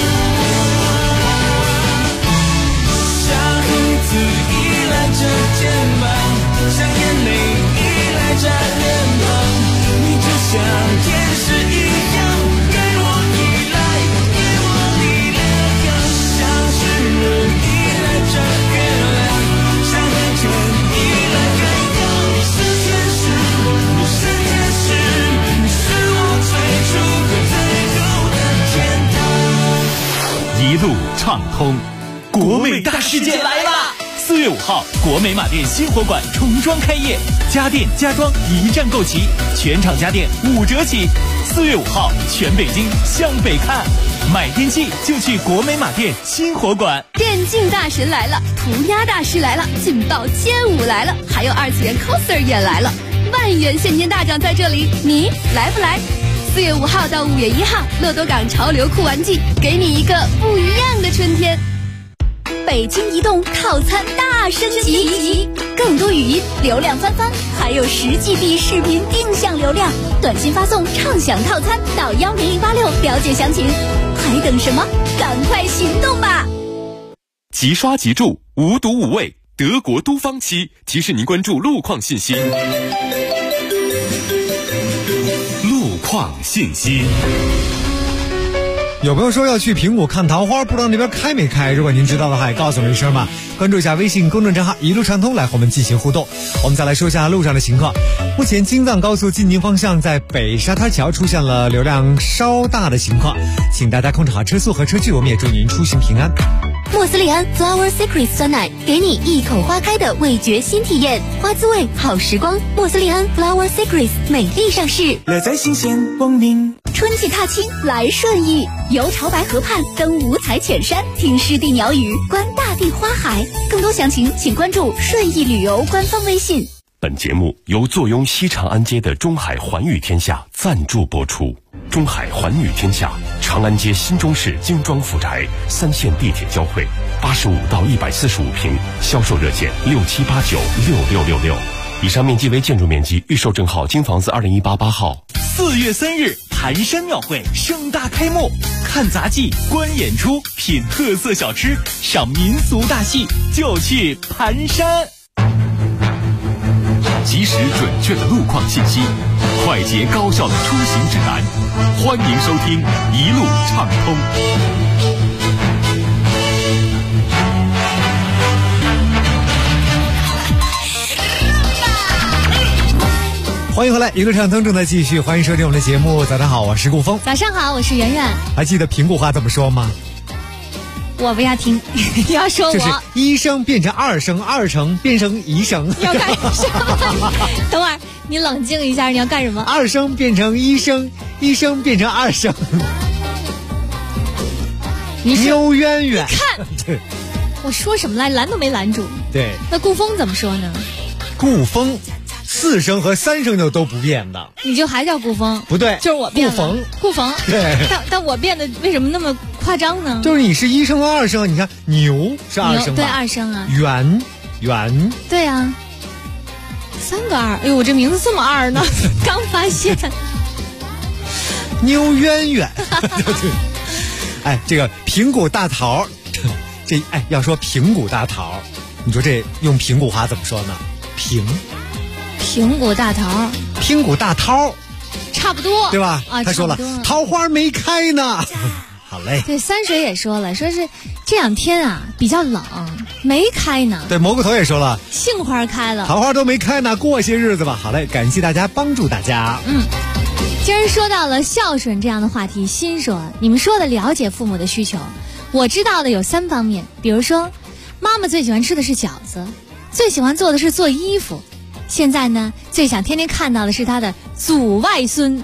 像孩子依赖着肩膀，像眼泪依赖着脸庞，你就像天使一样给我依赖，给我力量。像诗人依赖着月亮，像海豚依赖海洋。你是天使，你是天使，你是我最初和最后的天堂。 一路畅通，国美大世界来啦！4月5号，国美马店新火馆重装开业，家电家装一站购齐，全场家电5折起。4月5号，全北京向北看，买电器就去国美马店新火馆。 电竞大神来了，涂鸦大师来了，劲爆街舞来了，还有二次元 coser 也来了，万元现金大奖在这里，你来不来？4月5号到5月1号，乐多港潮流酷玩季，给你一个不一样的春天。北京移动套餐大升级，更多语音流量翻番，还有10GB 视频定向流量，短信发送畅享套餐到10086了解详情，还等什么？赶快行动吧！ 即刷即住，无毒无味，德国都方漆提示您关注路况信息。路况信息。 有朋友说要去平谷看桃花，不知道那边开没开？如果您知道的话，也告诉我们一声吧。关注一下微信公众账号一路畅通，来和我们进行互动。我们再来说一下路上的情况。目前京藏高速进宁方向在北沙滩桥出现了流量稍大的情况，请大家控制好车速和车距，我们也祝您出行平安。 莫斯利安 Flower Secret 酸奶，给你一口花开的味觉新体验，花滋味好时光。莫斯利安 Flower Secret 美丽上市， 乐在新鲜光明。 春季踏青来顺义，游潮白河畔，登五彩浅山，听湿地鸟语，观大地花海。更多详情请关注顺义旅游官方微信。 本节目由坐拥西长安街的中海环宇天下赞助播出。中海环宇天下，长安街新中式精装复宅，3线地铁交汇，85到145平，销售热线67896666。以上面积为建筑面积，预售证号京房子2018 8号。 4月3日，盘山庙会盛大开幕，看杂技、观演出、品特色小吃、赏民俗大戏，就去盘山。 及时准确的路况信息，快捷高效的出行指南，欢迎收听一路畅通。 欢迎回来，一路畅通正在继续，欢迎收听我们的节目。早上好，我是顾峰。 早上好，我是圆圆。 还记得平谷话怎么说吗？ 我不要听，你要说我就是一声变成二声，二声变成一声。 要干什么？等会儿你冷静一下，你要干什么？ 二声变成一声，一声变成二声。牛圆圆， 你看， 对， 我说什么来拦都没拦住。 对， 那顾峰怎么说呢？ 顾峰4声和3声都不变的， 你就还叫顾峰？ 不对， 就是我变了。顾逢， 对。 但我变的为什么那么夸张呢？ 就是你是1声和2声，你看牛是2声吧？ 对，2声啊。 圆， 对啊，3个2。哎呦，我这名字这么二呢，刚发现。 牛圆圆，哎，这个平谷大桃，这要说平谷大桃，你说这用平谷话怎么说呢？ 平谷大桃， 平谷大桃， 差不多， 对吧？ 啊， 他说了，桃花没开呢。好嘞。 对，三水也说了，说是这两天啊比较冷，没开呢。 对，蘑菇头也说了， 杏花开了， 桃花都没开呢，过些日子吧。好嘞，感谢大家帮助大家。 今儿说到了孝顺这样的话题，心说你们说的了解父母的需求，我知道的有3方面，比如说，妈妈最喜欢吃的是饺子，最喜欢做的是做衣服。现在呢，最想天天看到的是他的祖外孙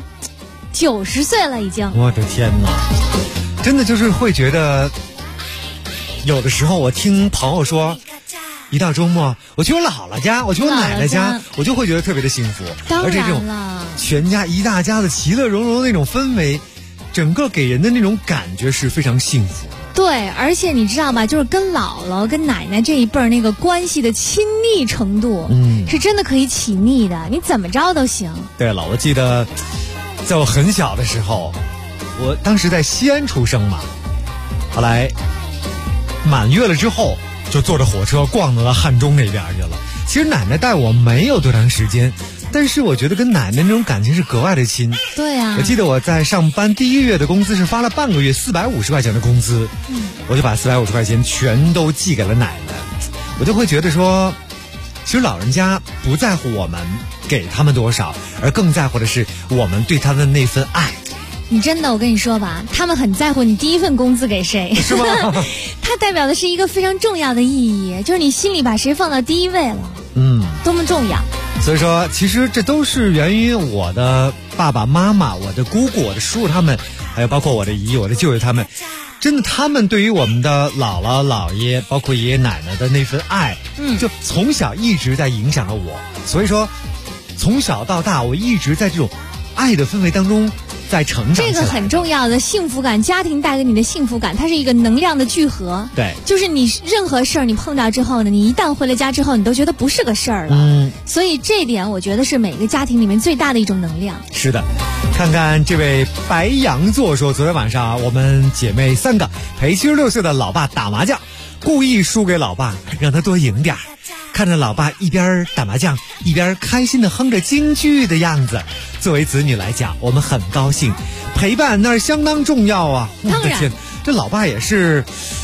，90岁了已经。 我的天哪，真的就是会觉得，有的时候我听朋友说，一到周末我去我姥姥家，我去我奶奶家，我就会觉得特别的幸福。 当然了， 而且这种全家一大家子其乐融融的那种氛围，整个给人的那种感觉是非常幸福的。 对，而且你知道吧，就是跟姥姥跟奶奶这一辈儿那个关系的亲昵程度，是真的可以起腻的，你怎么着都行。 对了，我记得在我很小的时候，我当时在西安出生嘛，后来满月了之后，就坐着火车逛到了汉中那边去了。其实奶奶带我没有多长时间，但是我觉得跟奶奶那种感情是格外的亲。 对啊， 我记得我在上班第1个月的工资是发了半个月450块钱的工资，我就把450块钱全都寄给了奶奶。我就会觉得说，其实老人家不在乎我们给他们多少，而更在乎的是我们对他的那份爱。 你真的，我跟你说吧，他们很在乎你第1份工资给谁， 是吗？ 它代表的是一个非常重要的意义，就是你心里把谁放到第1位了，多么重要。 所以说，其实这都是源于我的爸爸妈妈、我的姑姑、我的叔叔他们，还有包括我的姨、我的舅舅他们，真的，他们对于我们的姥姥、姥爷，包括爷爷奶奶的那份爱，就从小一直在影响着我。所以说，从小到大，我一直在这种爱的氛围当中在成长。 这个很重要的幸福感，家庭带给你的幸福感，它是一个能量的聚合。 对， 就是你任何事儿你碰到之后呢，你一旦回了家之后，你都觉得不是个事儿了。所以这点我觉得是每个家庭里面最大的一种能量。 是的，看看这位白羊座说，昨天晚上我们姐妹3个陪76岁的老爸打麻将，故意输给老爸，让他多赢点。看着老爸一边打麻将一边开心地哼着京剧的样子，作为子女来讲，我们很高兴，陪伴那是相当重要啊！我的天，这老爸也是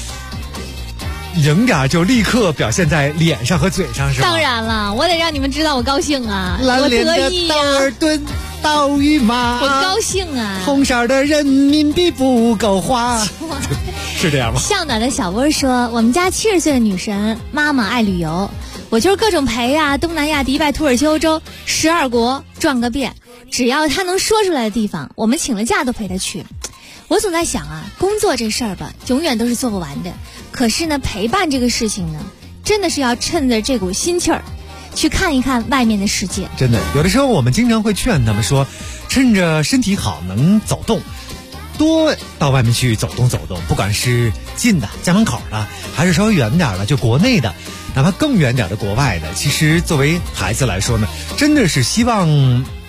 赢点就立刻表现在脸上和嘴上，是吧？ 当然了，我得让你们知道我高兴啊，我得意呀！道尔顿刀与马， 我高兴啊！ 红色的人民币不够花，是这样吗？ 向暖的小窝说，我们家70岁的女神妈妈爱旅游，我就是各种陪呀，东南亚、迪拜、土耳其、欧洲12国转个遍，只要她能说出来的地方，我们请了假都陪她去。我总在想啊，工作这事儿吧，永远都是做不完的。可是呢，陪伴这个事情呢，真的是要趁着这股心气儿，去看一看外面的世界。 真的，有的时候我们经常会劝他们说，趁着身体好能走动，多到外面去走动走动，不管是近的家门口的，还是稍微远点的就国内的，哪怕更远点的国外的。其实作为孩子来说呢，真的是希望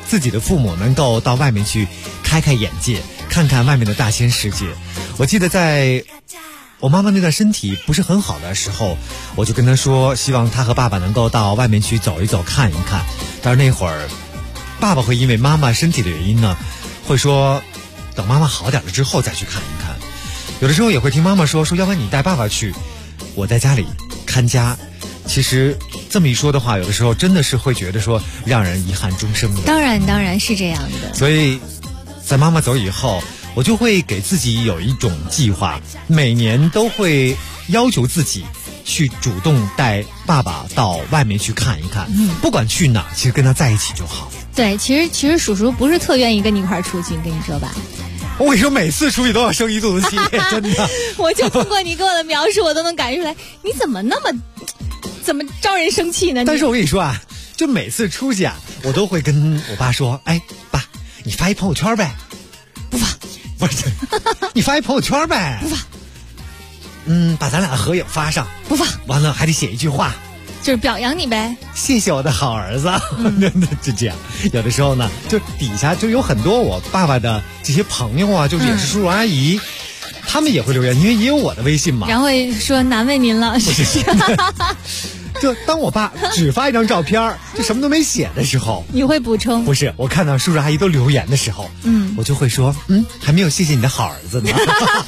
自己的父母能够到外面去开开眼界，看看外面的大千世界。我记得在我妈妈那段身体不是很好的时候，我就跟她说，希望她和爸爸能够到外面去走一走，看一看。但是那会儿爸爸会因为妈妈身体的原因呢，会说等妈妈好点了之后再去看一看。有的时候也会听妈妈说要不然你带爸爸去，我在家里看家。其实这么一说的话，有的时候真的是会觉得说让人遗憾终生的。 当然是这样的。 所以在妈妈走以后，我就会给自己有一种计划，每年都会要求自己去主动带爸爸到外面去看一看，不管去哪，其实跟他在一起就好。 对，其实叔叔不是特愿意跟你一块儿出去，跟你说吧。 我跟你说，每次出去都要生一肚子气，真的。 我就通过你给我的描述，我都能感觉出来，你怎么招人生气呢？ 但是我跟你说啊，就每次出去啊，我都会跟我爸说，哎，爸，你发一朋友圈呗。 不发。 不是，你发一朋友圈呗。 不发。 把咱俩的合影发上。 不发。 完了还得写一句话， 就是表扬你呗。 谢谢我的好儿子。真的就这样。有的时候呢，就底下就有很多我爸爸的这些朋友啊，就是也是叔叔阿姨，他们也会留言，因为也有我的微信嘛。 然后会说难为您了。 就当我爸只发一张照片，就什么都没写的时候， 你会补充？ 不是，我看到叔叔阿姨都留言的时候，我就会说，还没有谢谢你的好儿子呢。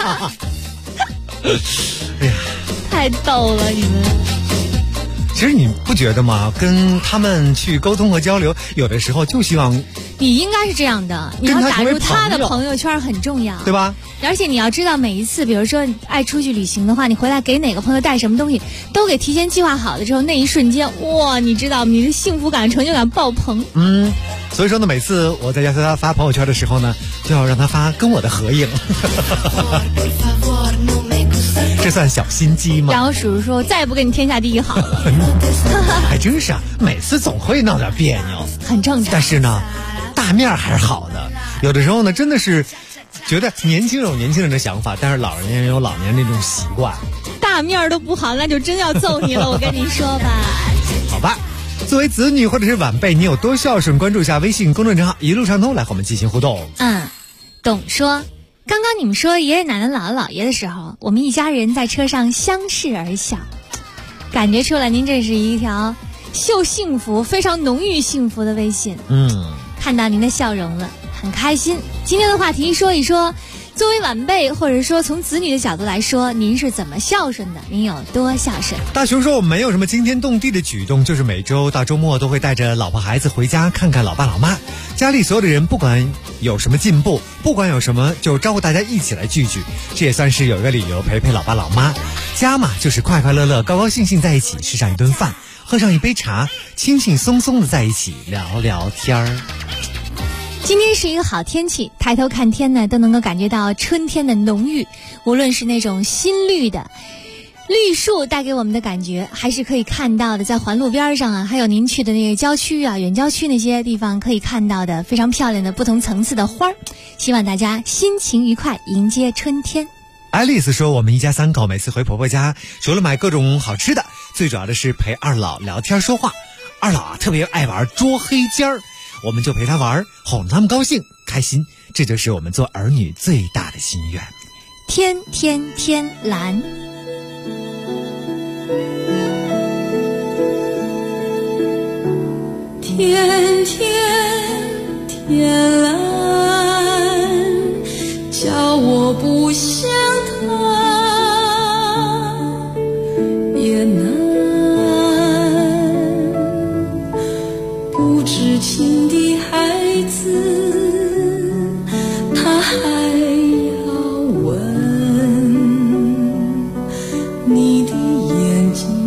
哎呀， 太逗了你们。 其实你不觉得吗？跟他们去沟通和交流，有的时候就希望你应该是这样的，你要打入他的朋友圈很重要， 对吧？ 而且你要知道，每一次，比如说爱出去旅行的话，你回来给哪个朋友带什么东西，都给提前计划好了之后，那一瞬间，哇，你知道你的幸福感、成就感爆棚。 所以说呢，每次我在要求他发朋友圈的时候呢，就要让他发跟我的合影。这算小心机吗？ 然后叔叔说，我再也不跟你天下第一好了。 还真是啊，每次总会闹点别扭， 很正常。 但是呢，大面还是好的。有的时候呢，真的是觉得年轻人有年轻人的想法，但是老年人有老年人那种习惯。 大面都不好，那就真要揍你了。我跟你说吧。 好吧，作为子女或者是晚辈，你有多孝顺？关注一下微信公众账号一路畅通，来和我们进行互动。 懂说。刚刚你们说爷爷奶奶姥姥姥爷的时候，我们一家人在车上相视而笑，感觉出来您这是一条秀幸福非常浓郁幸福的微信。看到您的笑容了，很开心。今天的话题说一说，作为晚辈或者说从子女的角度来说，您是怎么孝顺的？您有多孝顺？ 大雄说我没有什么惊天动地的举动，就是每周到周末都会带着老婆孩子回家看看老爸老妈，家里所有的人不管有什么进步，不管有什么就招呼大家一起来聚聚，这也算是有一个理由陪陪老爸老妈。家嘛，就是快快乐乐高高兴兴在一起，吃上一顿饭，喝上一杯茶，轻轻松松的在一起聊聊天儿。 今天是一个好天气，抬头看天呢，都能够感觉到春天的浓郁。无论是那种新绿的绿树带给我们的感觉，还是可以看到的在环路边上啊，还有您去的那个郊区啊、远郊区那些地方可以看到的非常漂亮的不同层次的花儿。希望大家心情愉快，迎接春天。 爱丽丝说，我们一家三口每次回婆婆家，除了买各种好吃的，最主要的是陪二老聊天说话。二老啊特别爱玩捉黑尖儿，我们就陪他玩，哄他们高兴开心，这就是我们做儿女最大的心愿。 天天天蓝， 天天天蓝，叫我不想他也难，不知情的孩子他还要问，你的眼睛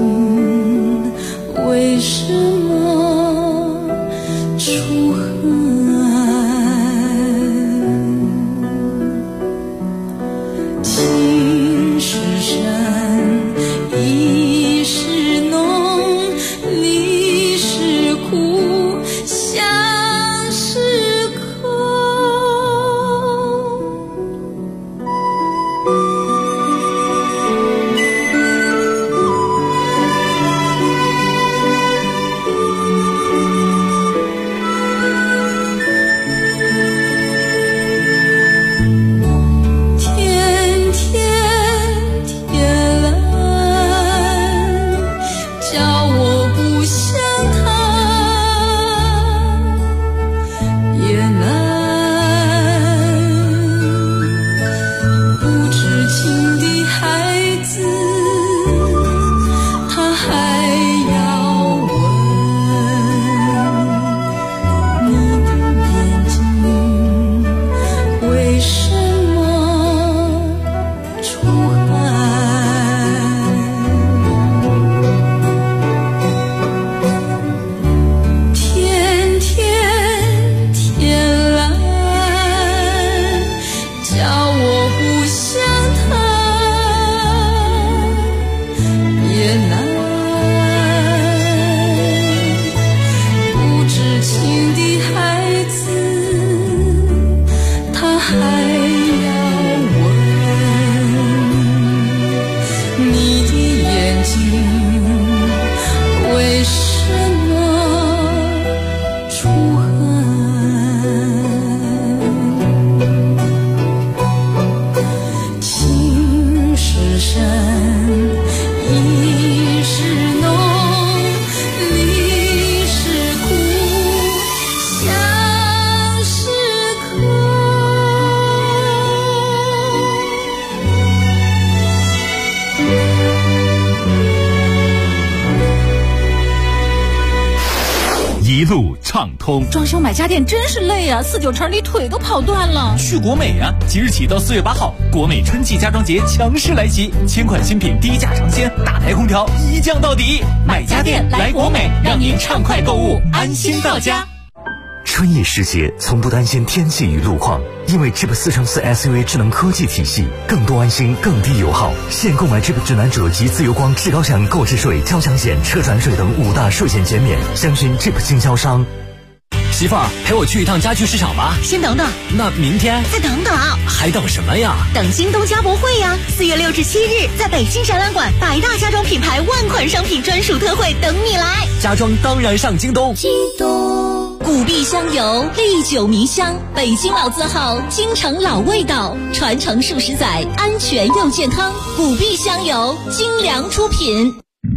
一路畅通。 装修买家电真是累啊，4、9成里腿都跑断了。 去国美啊！即日起到4月8号，国美春季家装节强势来袭，1000款新品低价尝鲜，大台空调一降到底。买家电来国美，让您畅快购物，安心到家。 春意时节，从不担心天气与路况，因为 Jeep 4×4 SUV 智能科技体系，更多安心，更低油耗。现购买 Jeep 指南者及自由光至高享购置税、交强险、车船税等5大税险减免，详询 Jeep 经销商。 媳妇儿，陪我去一趟家居市场吧。 先等等， 那明天再等等， 还等什么呀？ 等京东家博会呀！4月6至7日，在北京展览馆，100大家装品牌万款商品专属特惠等你来。 家装当然上京东。 京东古碧香油，历久弥香，北京老字号，京城老味道，传承数十载，安全又健康。古碧香油，精良出品。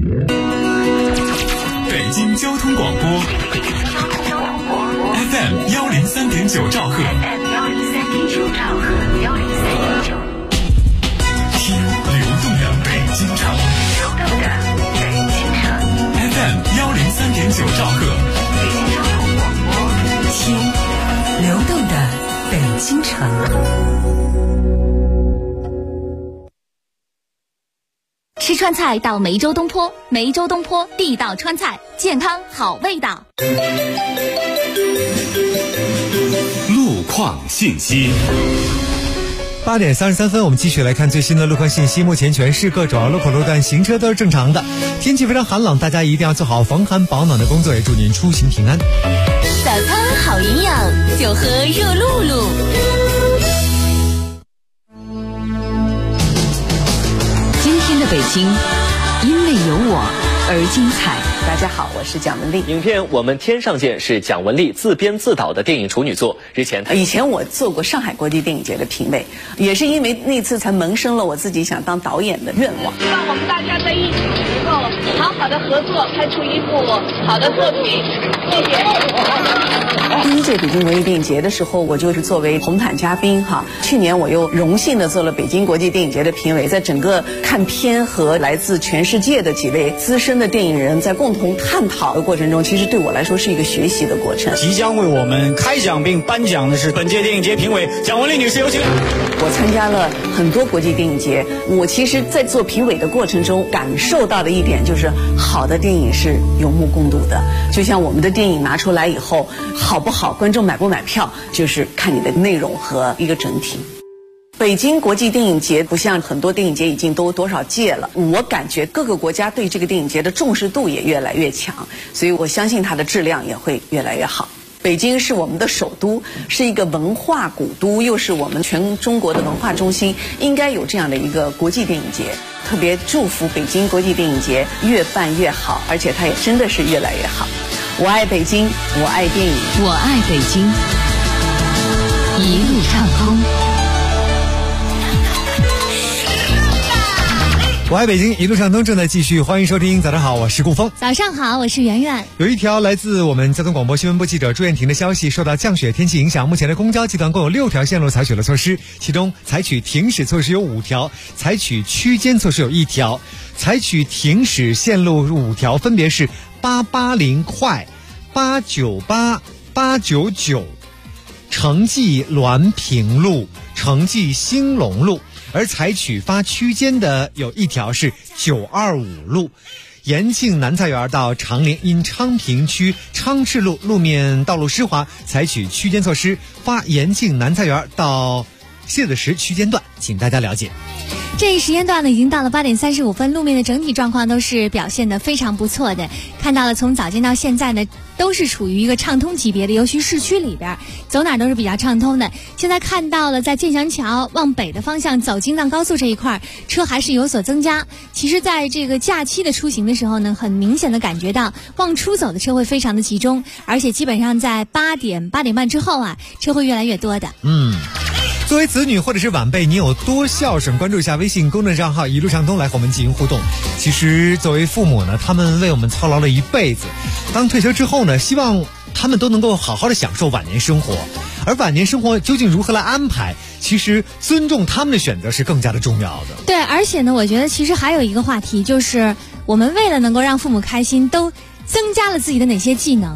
北京交通广播 FM 103.9兆赫，听流动的北京城。FM 103.9兆赫， 听流动的北京城。 吃川菜到梅州东坡，梅州东坡地道川菜，健康好味道。 路况信息。 8点33分，我们继续来看最新的路况信息。目前全市各主要路口路段行车都是正常的。天气非常寒冷，大家一定要做好防寒保暖的工作，也祝您出行平安。 早餐好营养，就喝热露露。 今天的北京，因为有我而精彩。 大家好，我是蒋雯丽。 影片《我们天上见》是蒋雯丽自编自导的电影处女作。 以前我做过上海国际电影节的评委，也是因为那次才萌生了我自己想当导演的愿望。 希望我们大家在一起能够好好的合作，拍出一部好的作品。谢谢。 第1届北京国际电影节的时候，我就是作为红毯嘉宾哈。去年我又荣幸的做了北京国际电影节的评委，在整个看片和来自全世界的几位资深的电影人在共同探讨的过程中，其实对我来说是一个学习的过程。 即将为我们开奖并颁奖的是本届电影节评委蒋雯丽女士，有请。 我参加了很多国际电影节，我其实在做评委的过程中感受到的一点就是，好的电影是有目共睹的。就像我们的电影拿出来以后，好不好，观众买不买票，就是看你的内容和一个整体。北京国际电影节不像很多电影节已经都多少届了，我感觉各个国家对这个电影节的重视度也越来越强，所以我相信它的质量也会越来越好。北京是我们的首都，是一个文化古都，又是我们全中国的文化中心，应该有这样的一个国际电影节。特别祝福北京国际电影节越办越好，而且它也真的是越来越好。我爱北京，我爱电影， 我爱北京，一路畅通。 我爱北京，一路畅通正在继续，欢迎收听。早上好，我是顾峰。 早上好，我是圆圆。 有一条来自我们交通广播新闻部记者朱艳婷的消息，受到降雪天气影响，目前的公交集团共有6条线路采取了措施，其中采取停驶措施有5条，采取区间措施有1条。采取停驶线路5条分别是880快、898、899、城际滦平路、城际兴隆路。而采取发区间的有1条是925路，延庆南菜园到长陵，因昌平区昌赤路路面道路湿滑，采取区间措施，发延庆南菜园到谢子石区间段，请大家了解。 这一时间段呢，已经到了8点35分，路面的整体状况都是表现得非常不错的。看到了从早间到现在呢，都是处于一个畅通级别的，尤其市区里边走哪都是比较畅通的。现在看到了在建祥桥往北的方向走京藏高速这一块，车还是有所增加。其实在这个假期的出行的时候呢，很明显的感觉到往出走的车会非常的集中，而且基本上在8点半之后啊，车会越来越多的。 作为子女或者是晚辈，你有多孝顺？关注一下微信公众账号一路畅通来和我们进行互动。其实作为父母呢，他们为我们操劳了一辈子，当退休之后呢，希望他们都能够好好的享受晚年生活。而晚年生活究竟如何来安排，其实尊重他们的选择是更加的重要的。 对，而且呢，我觉得其实还有一个话题，就是我们为了能够让父母开心，都增加了自己的哪些技能。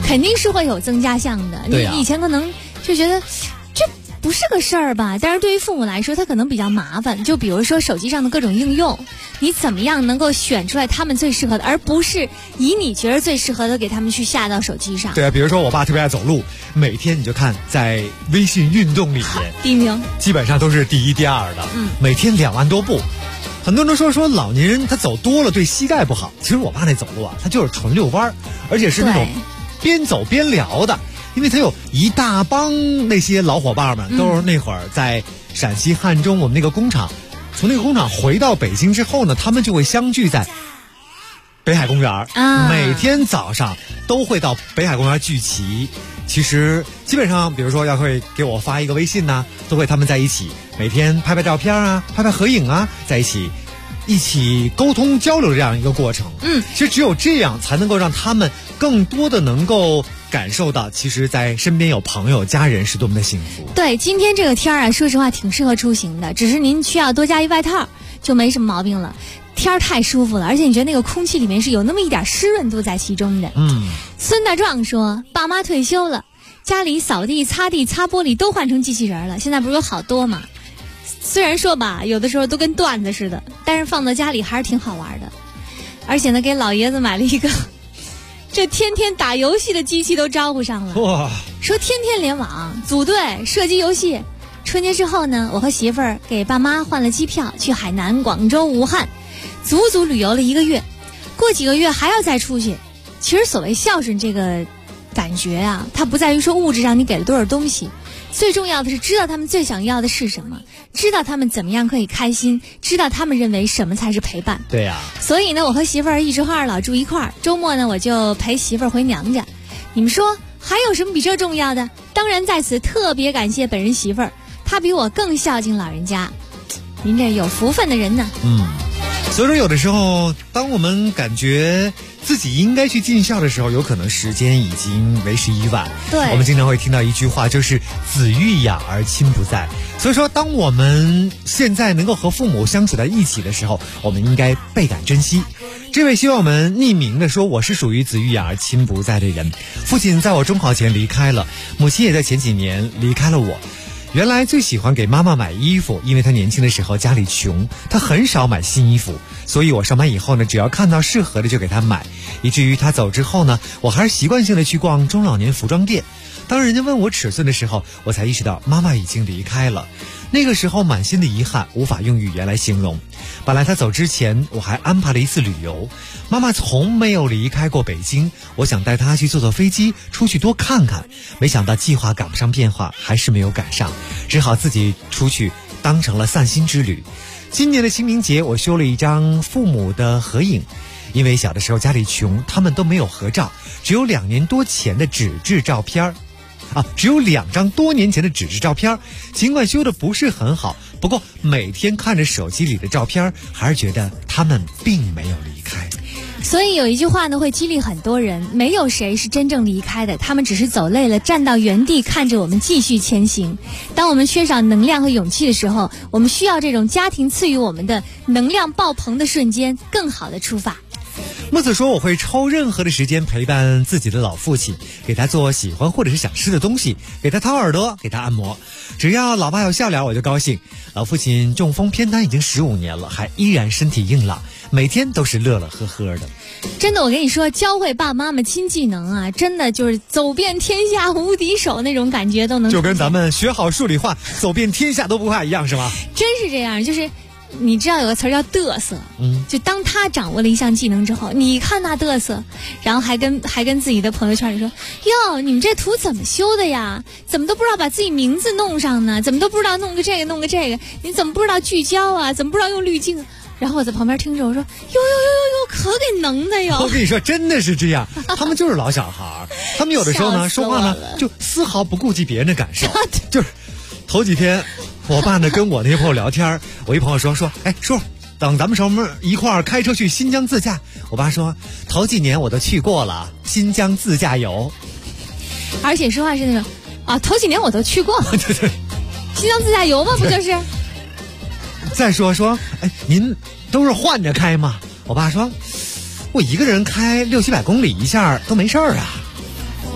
肯定是会有增加项的。 对啊， 你以前可能就觉得这不是个事儿吧，但是对于父母来说，他可能比较麻烦。就比如说手机上的各种应用，你怎么样能够选出来他们最适合的，而不是以你觉得最适合的给他们去下到手机上。 对啊，比如说我爸特别爱走路，每天你就看在微信运动里面第一名， 基本上都是第一第二的，每天2万多步。很多人都说老年人他走多了对膝盖不好，其实我爸那走路啊，他就是纯遛弯，而且是那种边走边聊的。因为他有一大帮那些老伙伴们，都是那会儿在陕西汉中我们那个工厂，从那个工厂回到北京之后呢，他们就会相聚在北海公园，每天早上都会到北海公园聚齐。其实基本上，比如说要会给我发一个微信呐，都会他们在一起，每天拍拍照片啊，拍拍合影啊，在一起沟通交流的这样一个过程。其实只有这样才能够让他们更多的能够感受到，其实在身边有朋友家人是多么的幸福。 对，今天这个天啊，说实话挺适合出行的，只是您需要多加一外套就没什么毛病了。天儿太舒服了，而且你觉得那个空气里面是有那么一点湿润度在其中的。孙大壮说，爸妈退休了，家里扫地、擦地、擦玻璃都换成机器人了，现在不是有好多吗？虽然说吧，有的时候都跟段子似的，但是放到家里还是挺好玩的。而且呢，给老爷子买了一个这天天打游戏的机器都招呼上了。哇！说天天联网、组队、射击游戏。春节之后呢，我和媳妇儿给爸妈换了机票，去海南、广州、武汉，足足旅游了1个月。过几个月还要再出去。其实所谓孝顺这个感觉啊，它不在于说物质上你给了多少东西，最重要的是知道他们最想要的是什么，知道他们怎么样可以开心，知道他们认为什么才是陪伴。 对呀。 所以呢，我和媳妇儿一直二老住一块儿，周末呢我就陪媳妇儿回娘家。你们说还有什么比这重要的？当然在此特别感谢本人媳妇儿，她比我更孝敬老人家。您这有福分的人呢。 所以说有的时候当我们感觉自己应该去尽孝的时候，有可能时间已经为时已晚。 对， 我们经常会听到一句话，就是子欲养而亲不在。所以说当我们现在能够和父母相处在一起的时候，我们应该倍感珍惜。这位希望我们匿名的说，我是属于子欲养而亲不在的人。父亲在我中考前离开了，母亲也在前几年离开了我。原来最喜欢给妈妈买衣服，因为她年轻的时候家里穷，她很少买新衣服，所以我上班以后呢，只要看到适合的就给她买，以至于她走之后呢，我还是习惯性的去逛中老年服装店。当人家问我尺寸的时候，我才意识到妈妈已经离开了。那个时候满心的遗憾无法用语言来形容。本来她走之前我还安排了一次旅游，妈妈从没有离开过北京，我想带她去坐飞机出去多看看，没想到计划赶不上变化，还是没有赶上，只好自己出去当成了散心之旅。今年的清明节我修了一张父母的合影，因为小的时候家里穷，他们都没有合照，只有2年多前的纸质照片只有2张多年前的纸质照片，尽管修的不是很好，不过每天看着手机里的照片，还是觉得他们并没有离开。 所以有一句话呢，会激励很多人，没有谁是真正离开的，他们只是走累了，站到原地看着我们继续前行。当我们缺少能量和勇气的时候，我们需要这种家庭赐予我们的能量爆棚的瞬间，更好的出发。 木子说，我会抽任何的时间陪伴自己的老父亲，给他做喜欢或者是想吃的东西，给他掏耳朵，给他按摩，只要老爸有笑脸我就高兴。老父亲中风偏瘫已经15年了，还依然身体硬朗，每天都是乐乐呵呵的。 真的，我跟你说，教会爸妈们新技能啊，真的就是走遍天下无敌手那种感觉都能， 就跟咱们学好数理化走遍天下都不怕一样，是吗？ 真是这样。就是你知道有个词儿叫嘚瑟，就当他掌握了一项技能之后，你看他嘚瑟，然后还跟自己的朋友圈里说，哟，你们这图怎么修的呀？怎么都不知道把自己名字弄上呢？怎么都不知道弄个这个弄个这个？你怎么不知道聚焦啊？怎么不知道用滤镜啊？然后我在旁边听着，我说哟，可给能的哟！ 我跟你说，真的是这样，他们就是老小孩，他们有的时候呢说话呢就丝毫不顾及别人的感受。就是头几天我爸呢跟我那些朋友聊天，我一朋友说，哎叔，等咱们什么一块儿开车去新疆自驾。我爸说，头几年我都去过了新疆自驾游， 而且说话是那种头几年我都去过。 对， 新疆自驾游吗？不就是？ 再说，哎，您都是换着开吗？我爸说，我一个人开600-700公里一下都没事儿啊。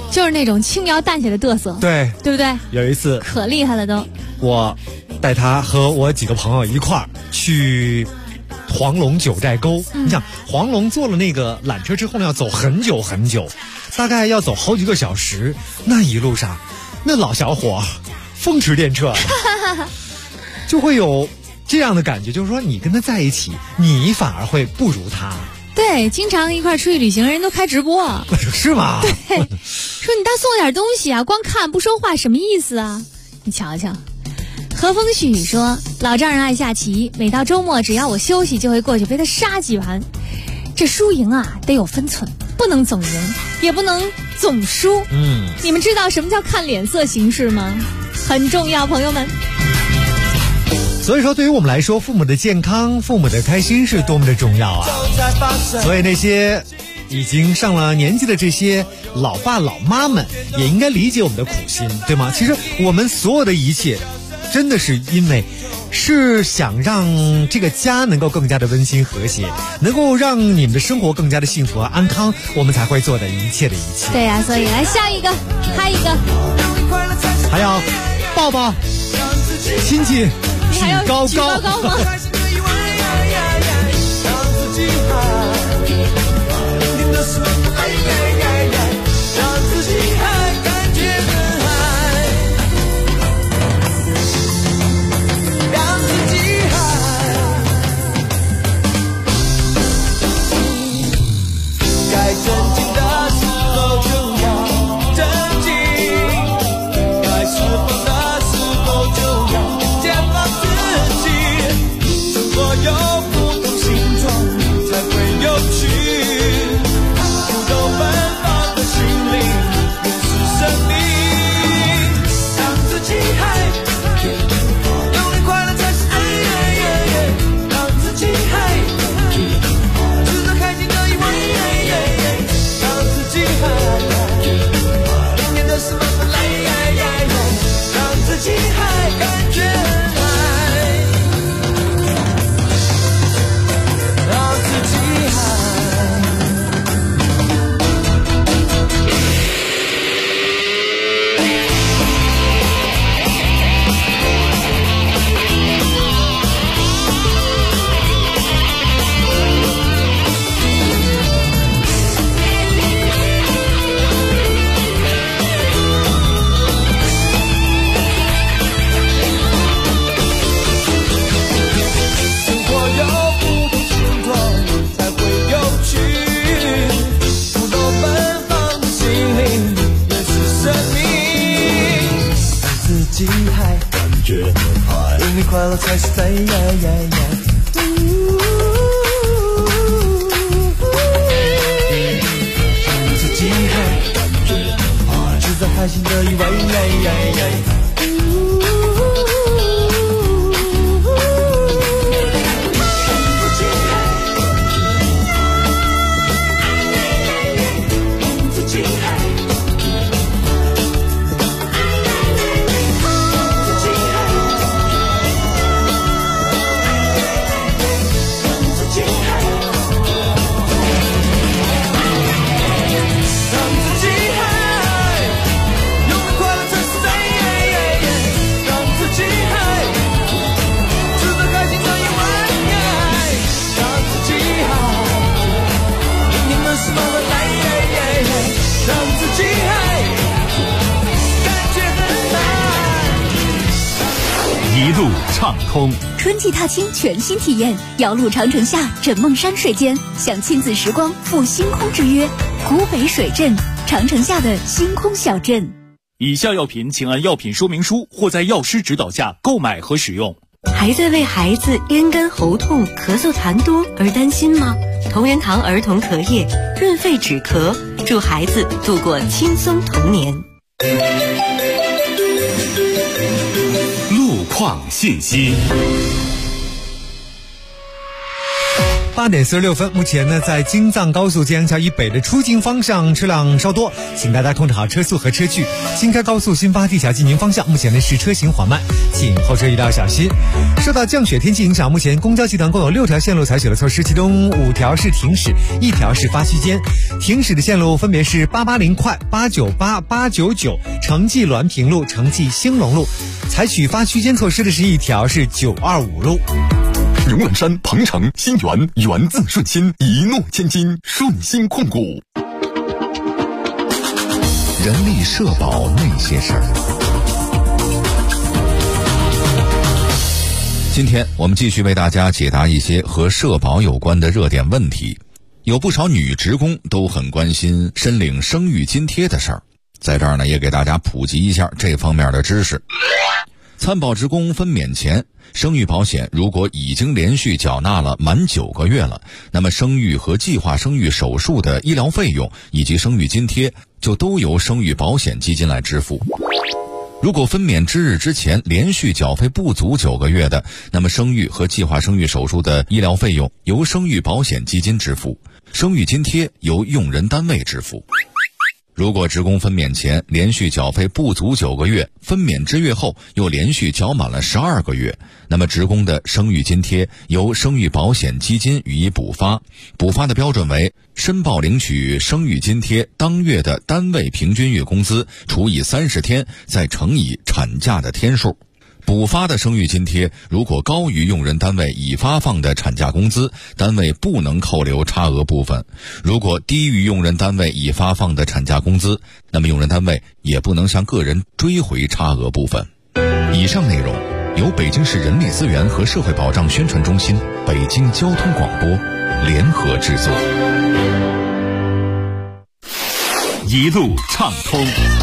就是那种轻描淡写的嘚瑟， 对不对？ 有一次可厉害了都。 我带他和我几个朋友一块儿去黄龙九寨沟。你想，黄龙坐了那个缆车之后呢，要走很久很久，大概要走好几个小时。那一路上，那老小伙风驰电掣，就会有这样的感觉，就是说你跟他在一起，你反而会不如他。 对，经常一块出去旅行，人都开直播， 是吗？ 对，说你大送点东西啊，光看不说话什么意思啊？你瞧瞧。和风细雨说，老丈人爱下棋，每到周末只要我休息就会过去陪他杀几盘。这输赢啊得有分寸，不能总赢，也不能总输。你们知道什么叫看脸色行事吗？很重要，朋友们。 所以说，对于我们来说，父母的健康、父母的开心是多么的重要啊！所以那些已经上了年纪的这些老爸老妈们，也应该理解我们的苦心，对吗？其实我们所有的一切，真的是因为是想让这个家能够更加的温馨和谐，能够让你们的生活更加的幸福和安康，我们才会做的一切的一切。 对呀，所以来下一个，嗨一个， 还要抱抱亲戚。 你还要举高高吗？ 才是在让自己嗨，制造开心的意外。 一路畅通， 春季踏青全新体验，遥路长城下枕梦山水间，享亲子时光赴星空之约。古北水镇，长城下的星空小镇。 以下药品请按药品说明书或在药师指导下购买和使用。 还在为孩子咽干喉痛、咳嗽痰多而担心吗？同仁堂儿童咳液润肺止咳，祝孩子度过轻松童年。 路况信息。 8点46分，目前呢在京藏高速建阳桥以北的出京方向车辆稍多，请大家控制好车速和车距。京开高速新发地桥进宁方向，目前呢是车行缓慢，请后车一定要小心。受到降雪天气影响，目前公交集团共有6条线路采取了措施，其中5条是停驶，1条是发区间。停驶的线路分别是880快、898、899、城际滦平路、城际兴隆路。采取发区间措施的是1条是925路。 荣览山、鹏城、新源，源自顺心，一诺千金，顺心控股。 人力社保那些事儿。今天我们继续为大家解答一些和社保有关的热点问题。有不少女职工都很关心申领生育津贴的事儿，在这儿呢也给大家普及一下这方面的知识。参保职工分娩前，生育保险如果已经连续缴纳了满9个月了，那么生育和计划生育手术的医疗费用以及生育津贴就都由生育保险基金来支付。如果分娩之日之前连续缴费不足9个月的，那么生育和计划生育手术的医疗费用由生育保险基金支付，生育津贴由用人单位支付。如果职工分娩前连续缴费不足9个月，分娩之月后又连续缴满了12个月，那么职工的生育津贴由生育保险基金予以补发，补发的标准为申报领取生育津贴当月的单位平均月工资除以30天，再乘以产假的天数。补发的生育津贴如果高于用人单位已发放的产假工资，单位不能扣留差额部分；如果低于用人单位已发放的产假工资，那么用人单位也不能向个人追回差额部分。以上内容由北京市人力资源和社会保障宣传中心、北京交通广播联合制作。 一路畅通。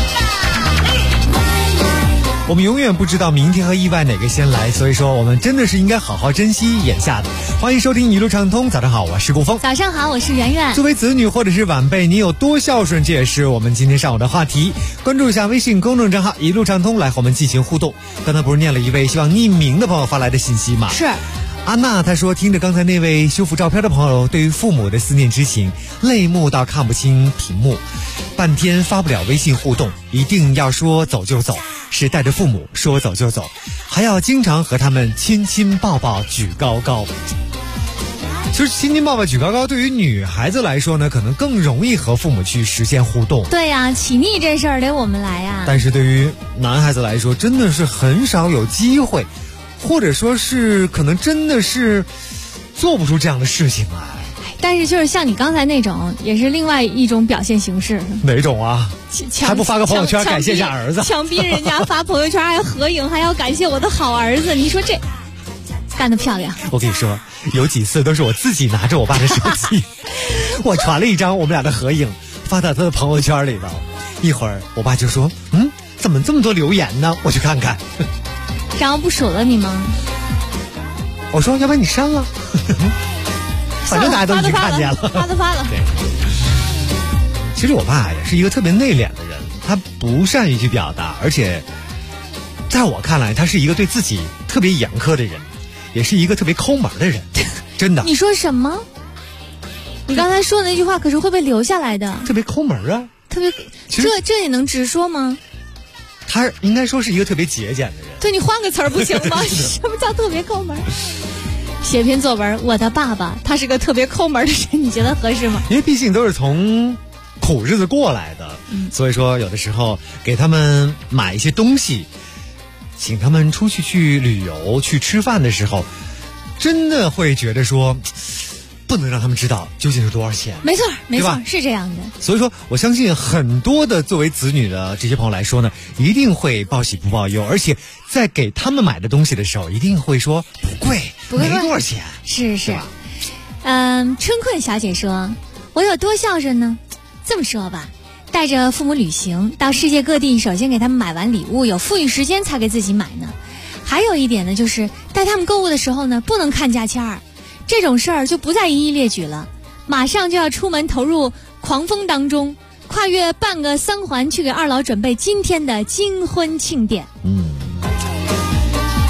我们永远不知道明天和意外哪个先来，所以说我们真的是应该好好珍惜眼下的。欢迎收听一路畅通，早上好，我是顾峰。 早上好，我是圆圆。 作为子女或者是晚辈，你有多孝顺，这也是我们今天上午的话题。关注一下微信公众账号一路畅通，来和我们进行互动。刚才不是念了一位希望匿名的朋友发来的信息吗？ 是安娜她说，听着刚才那位修复照片的朋友对于父母的思念之情，泪目到看不清屏幕，半天发不了微信互动，一定要说走就走，是带着父母说走就走，还要经常和他们亲亲抱抱举高高。其实亲亲抱抱举高高对于女孩子来说呢，可能更容易和父母去实现互动。 对呀，起腻这事儿得我们来呀。 但是对于男孩子来说，真的是很少有机会，或者说是可能真的是做不出这样的事情来。 但是就是像你刚才那种，也是另外一种表现形式。 哪种啊？还不发个朋友圈感谢一下儿子？ 强逼人家发朋友圈还合影，还要感谢我的好儿子，你说这干得漂亮。 我跟你说，有几次都是我自己拿着我爸的手机我传了一张我们俩的合影发到他的朋友圈里头，一会儿我爸就说怎么这么多留言呢？我去看看然后不数了你吗？ 我说要不然你删了反正大家都已经看见了， 发都发了。 对，其实我爸也是一个特别内敛的人，他不善于去表达，而且在我看来他是一个对自己特别严苛的人，也是一个特别抠门的人真的。 你说什么？你刚才说的那句话可是会被留下来的。 特别抠门啊， 特别这也能直说吗？ 他应该说是一个特别节俭的人。 对，你换个词儿不行吗？什么叫特别抠门？写篇作文，我的爸爸他是个特别抠门的人，你觉得合适吗？ 因为毕竟都是从苦日子过来的，所以说有的时候给他们买一些东西，请他们出去旅游去吃饭的时候，真的会觉得说不能让他们知道究竟是多少钱。 没错没错，是这样的。 所以说我相信很多的作为子女的这些朋友来说呢，一定会报喜不报忧，而且在给他们买的东西的时候一定会说不贵，没多少钱。 是春困小姐说，我有多孝顺呢？这么说吧，带着父母旅行到世界各地，首先给他们买完礼物，有富裕时间才给自己买呢。还有一点呢，就是带他们购物的时候呢，不能看价签儿，这种事儿就不再一一列举了。马上就要出门投入狂风当中，跨越半个3环去给二老准备今天的金婚庆典。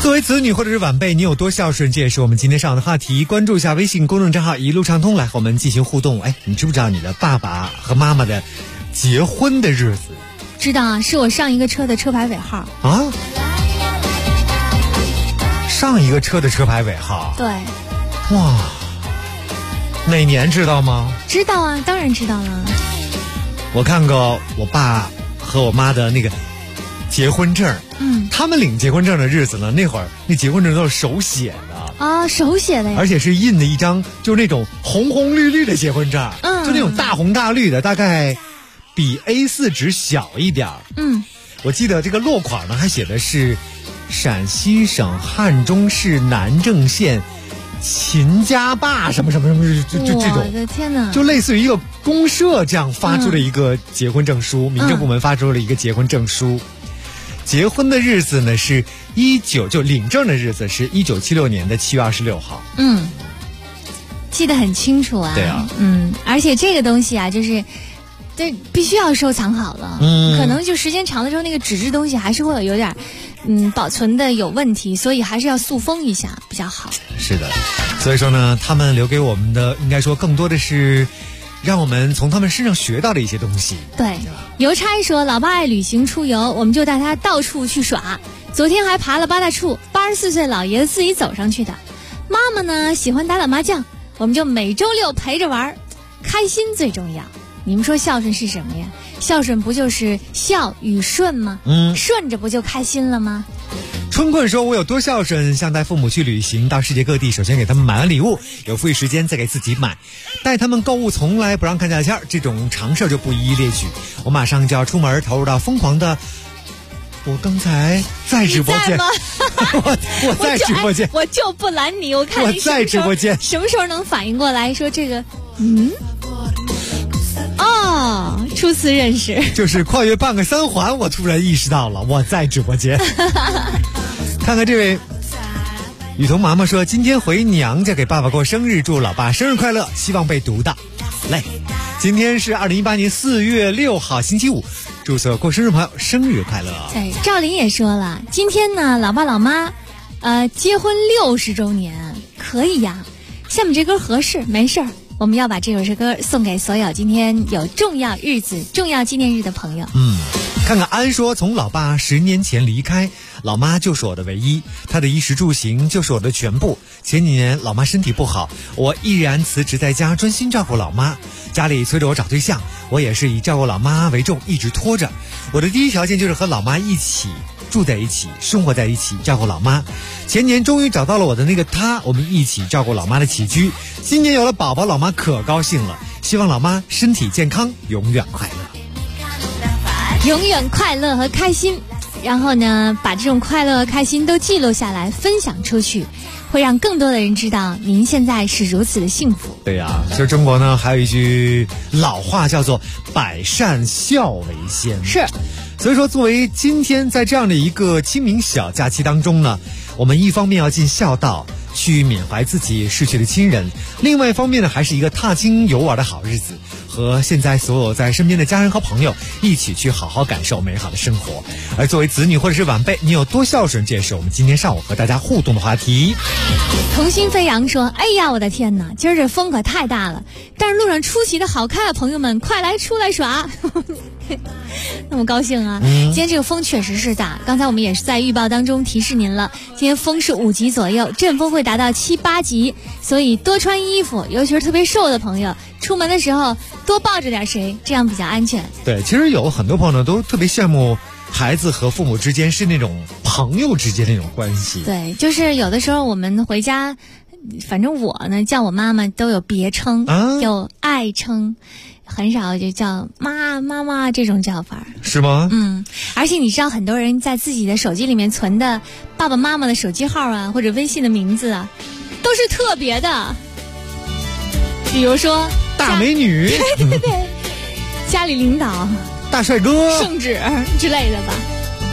作为子女或者是晚辈，你有多孝顺？这也是我们今天上的话题。关注一下微信公众账号一路畅通，来和我们进行互动。哎，你知不知道你的爸爸和妈妈的结婚的日子？ 知道啊，是我上一个车的车牌尾号啊。上一个车的车牌尾号？ 对。 哇，哪年知道吗？ 知道啊，当然知道了。 我看过我爸和我妈的那个结婚证，他们领结婚证的日子呢，那会儿那结婚证都是手写的啊，手写的呀， 而且是印的一张就是那种红红绿绿的结婚证，就那种大红大绿的，大概比 A4 纸小一点。我记得这个落款呢还写的是陕西省汉中市南郑县秦家坝什么什么什么，就这种， 我的天哪， 就类似于一个公社这样发出的一个结婚证书，民政部门发出了一个结婚证书。结婚的日子呢是就领证的日子是1976年的7月26号。 记得很清楚啊。 对啊。 而且这个东西啊，就是这必须要收藏好了。可能就时间长了之后，那个纸质东西还是会有点保存的有问题，所以还是要塑封一下比较好。 是的，所以说呢，他们留给我们的应该说更多的是让我们从他们身上学到的一些东西。 对，邮差说老爸爱旅行出游，我们就带他到处去耍。昨天还爬了八大处，84岁老爷子自己走上去的。妈妈呢喜欢打打麻将，我们就每周六陪着玩，开心最重要。你们说孝顺是什么呀？孝顺不就是孝与顺吗？顺着不就开心了吗？ 春困说我有多孝顺，像带父母去旅行到世界各地，首先给他们买完礼物，有富裕时间再给自己买，带他们购物从来不让看价签，这种常事就不一一列举。我马上就要出门投入到疯狂的，我刚才在直播间我在直播间， 我就不拦你，我看你我在直播间什么时候能反应过来说这个初次认识， 就是跨越半个三环，我突然意识到了我在直播间。看看这位雨桐妈妈说，今天回娘家给爸爸过生日，祝老爸生日快乐，希望被读到。嘞，今天是2018年4月6号星期五，祝所有过生日朋友生日快乐。 对，赵琳也说了，今天呢老爸老妈结婚60周年，可以呀。下面这歌合适，没事儿，我们要把这首歌送给所有今天有重要日子、重要纪念日的朋友。 看看安说，从老爸10年前离开，老妈就是我的唯一，她的衣食住行就是我的全部。前几年老妈身体不好，我毅然辞职在家专心照顾老妈。家里催着我找对象，我也是以照顾老妈为重，一直拖着。我的第一条件就是和老妈一起住在一起，生活在一起，照顾老妈。前年终于找到了我的那个他，我们一起照顾老妈的起居。今年有了宝宝，老妈可高兴了，希望老妈身体健康，永远快乐， 永远快乐和开心。然后呢，把这种快乐和开心都记录下来，分享出去，会让更多的人知道您现在是如此的幸福。 对呀，其实中国呢还有一句老话叫做百善孝为先。 是， 所以说作为今天在这样的一个清明小假期当中呢，我们一方面要尽孝道，去缅怀自己逝去的亲人，另外一方面呢还是一个踏青游玩的好日子，和现在所有在身边的家人和朋友一起去好好感受美好的生活。而作为子女或者是晚辈，你有多孝顺，这也是我们今天上午和大家互动的话题。 童心飞扬说，哎呀我的天哪，今儿这风可太大了，但是路上出奇的好看啊，朋友们快来出来耍。那么高兴啊。今天这个风确实是大，刚才我们也是在预报当中提示您了，今天风是5级左右，阵风会达到7、8级，所以多穿衣服，尤其是特别瘦的朋友，出门的时候多抱着点谁，这样比较安全。 对，其实有很多朋友都特别羡慕孩子和父母之间是那种朋友之间那种关系。 对，就是有的时候我们回家，反正我呢叫我妈妈都有别称，有爱称，很少就叫妈妈这种叫法。 是吗？ 而且你知道很多人在自己的手机里面存的爸爸妈妈的手机号啊，或者微信的名字啊，都是特别的，比如说大美女， 对，家里领导， 大帅哥， 圣旨之类的吧。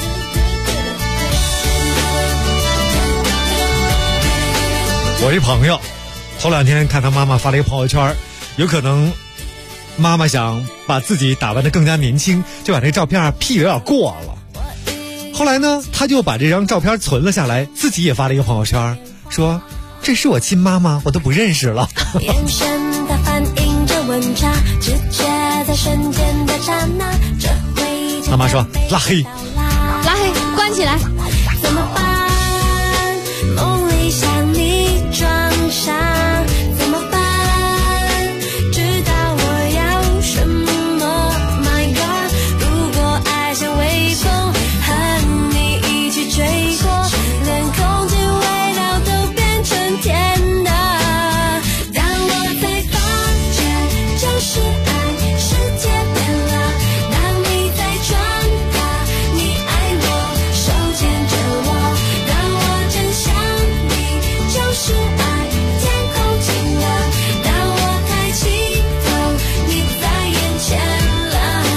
我一朋友头2天看他妈妈发了一个朋友圈，有可能妈妈想把自己打扮得更加年轻，就把这照片 P 有点过了。 后来呢，他就把这张照片存了下来，自己也发了一个朋友圈，说这是我亲妈吗？我都不认识了。 眼神它反映着温差，直觉在瞬间的刹那，这回妈妈说拉黑， 拉黑，关起来。 怎么办？梦里想你装傻，怎么办？知道我要什么 ？My God， 如果爱像微风，和你一起吹过，连空气味道都变成甜的。当我才发觉，就是爱，世界变了。当你在转达，你爱我，手牵着我。当我真想你，就是爱，天空晴了。当我抬起头，你在眼前了。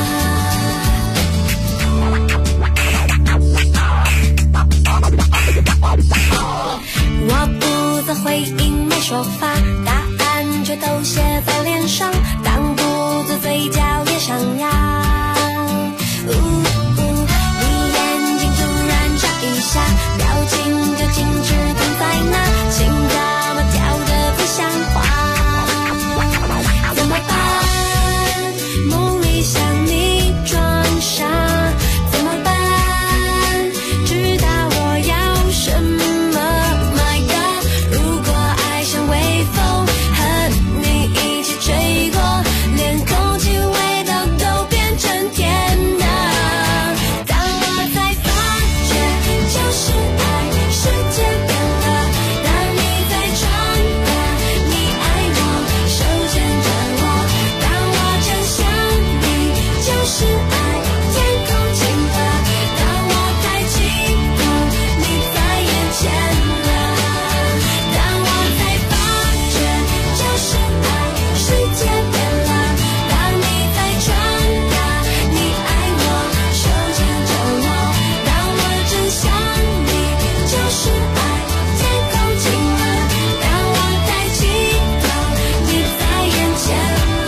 我不再回应，没说法，答案却都写在脸上，挡不住嘴角也上扬。你眼睛突然眨一下，表情就静止停在那，心跳嘛跳得不像话。怎么办？梦里想你装傻，怎么办？知道我要什么 ？My God， 如果爱像微风，和你一起吹过，连空气味道都变成甜的。当我才发觉，就是爱，世界变了。当你在转达，你爱我，手牵着我。当我真想你，就是爱，天空晴了。当我抬起头，你在眼前了。当我才发觉，就是爱，世界变了。当你在转达，你爱我，手牵着我。当我真想你，就是爱，天空晴了。当我抬起头，你在眼前了。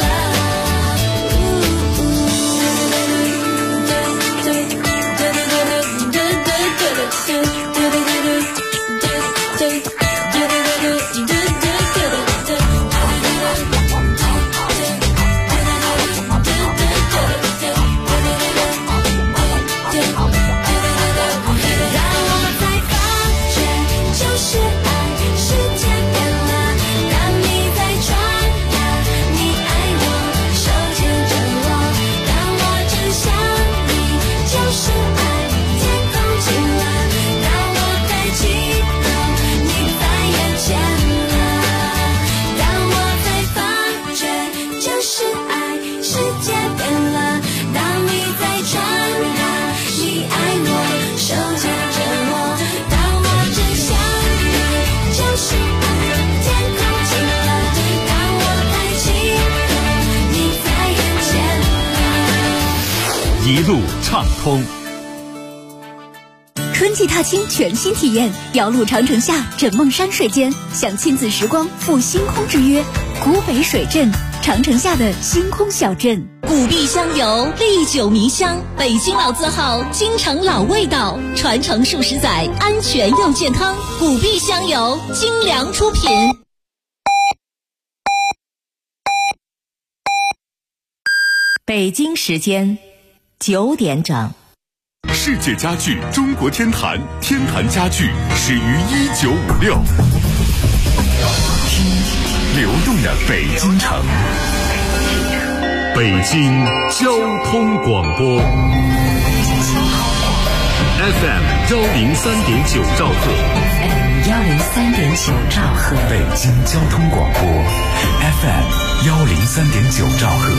就是爱，世界变了。当你在转达，你爱我，手牵着我。当我真想你，就是爱，天空晴了。当我抬起头，你在眼前了。当我才发觉，就是爱，世界变了。当你在转达，你爱我，手牵着我。当我真想你，就是爱，天空晴了。当我抬起头，你在眼前了。 一路畅通。 春季踏青全新体验，遥路长城下，枕梦山水间，享亲子时光，赴星空之约。古北水镇，长城下的星空小镇。 古碧香油，历久弥香，北京老字号，京城老味道，传承数十载，安全又健康。古碧香油，精良出品。 北京时间9点整。 世界家具中国天坛，天坛家具始于1956。听流动的北京城，北京交通广播 FM 103.9兆赫 103.9兆赫， 北京交通广播 FM 103.9兆赫。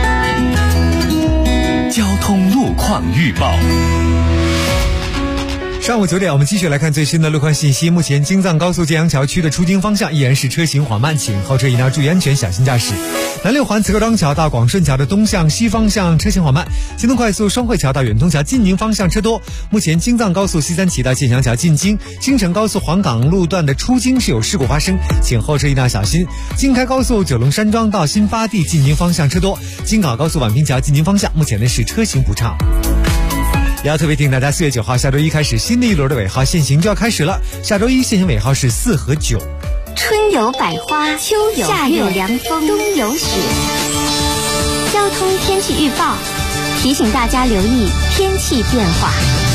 交通路况预报。 上午9点，我们继续来看最新的路况信息。目前京藏高速建阳桥区的出京方向依然是车行缓慢，请后车一定要注意安全，小心驾驶。南六环磁刻庄桥到广顺桥的东向西方向车行缓慢，京通快速双汇桥到远通桥进宁方向车多。目前京藏高速西三旗到建阳桥进京，京承高速黄岗路段的出京是有事故发生，请后车一定要小心。京开高速九龙山庄到新发地进宁方向车多，京港高速宛平桥进宁方向目前的是车行不畅。也要特别提醒大家，4月9号下周一开始，新的一轮的尾号限行就要开始了。下周一限行尾号是4和9。 春有百花，秋有夏有凉风，冬有雪。交通天气预报提醒大家留意天气变化。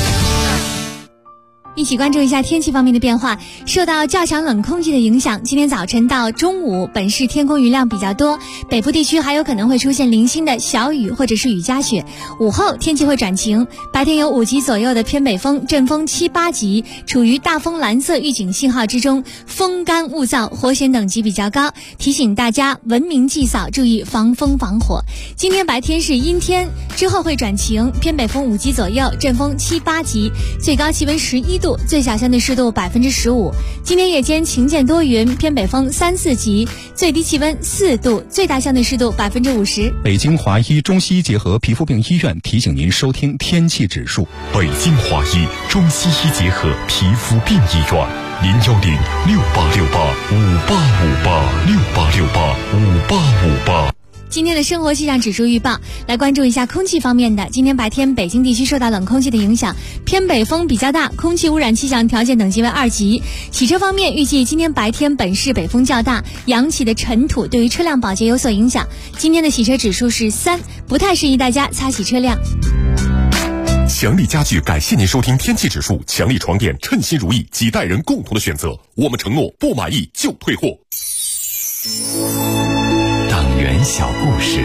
一起关注一下天气方面的变化。受到较强冷空气的影响，今天早晨到中午，本市天空云量比较多，北部地区还有可能会出现零星的小雨或者是雨夹雪。午后天气会转晴，白天有5级左右的偏北风，阵风7、8级，处于大风蓝色预警信号之中，风干物燥，火险等级比较高，提醒大家文明祭扫，注意防风防火。今天白天是阴天，之后会转晴，偏北风5级左右，阵风7、8级，最高气温11度，最小相对湿度15%。今天夜间晴间多云，偏北风3、4级，最低气温4度，最大相对湿度50%。 北京华医中西医结合皮肤病医院提醒您收听天气指数。 北京华医中西医结合皮肤病医院，010-6868-5858，6868-5858。 今天的生活气象指数预报，来关注一下空气方面的。今天白天北京地区受到冷空气的影响，偏北风比较大，空气污染气象条件等级为2级。洗车方面，预计今天白天本市北风较大，扬起的尘土对于车辆保洁有所影响。今天的洗车指数是3，不太适宜大家擦洗车辆。 强力家具感谢您收听天气指数，强力床垫称心如意，几代人共同的选择，我们承诺不满意就退货。 党员小故事。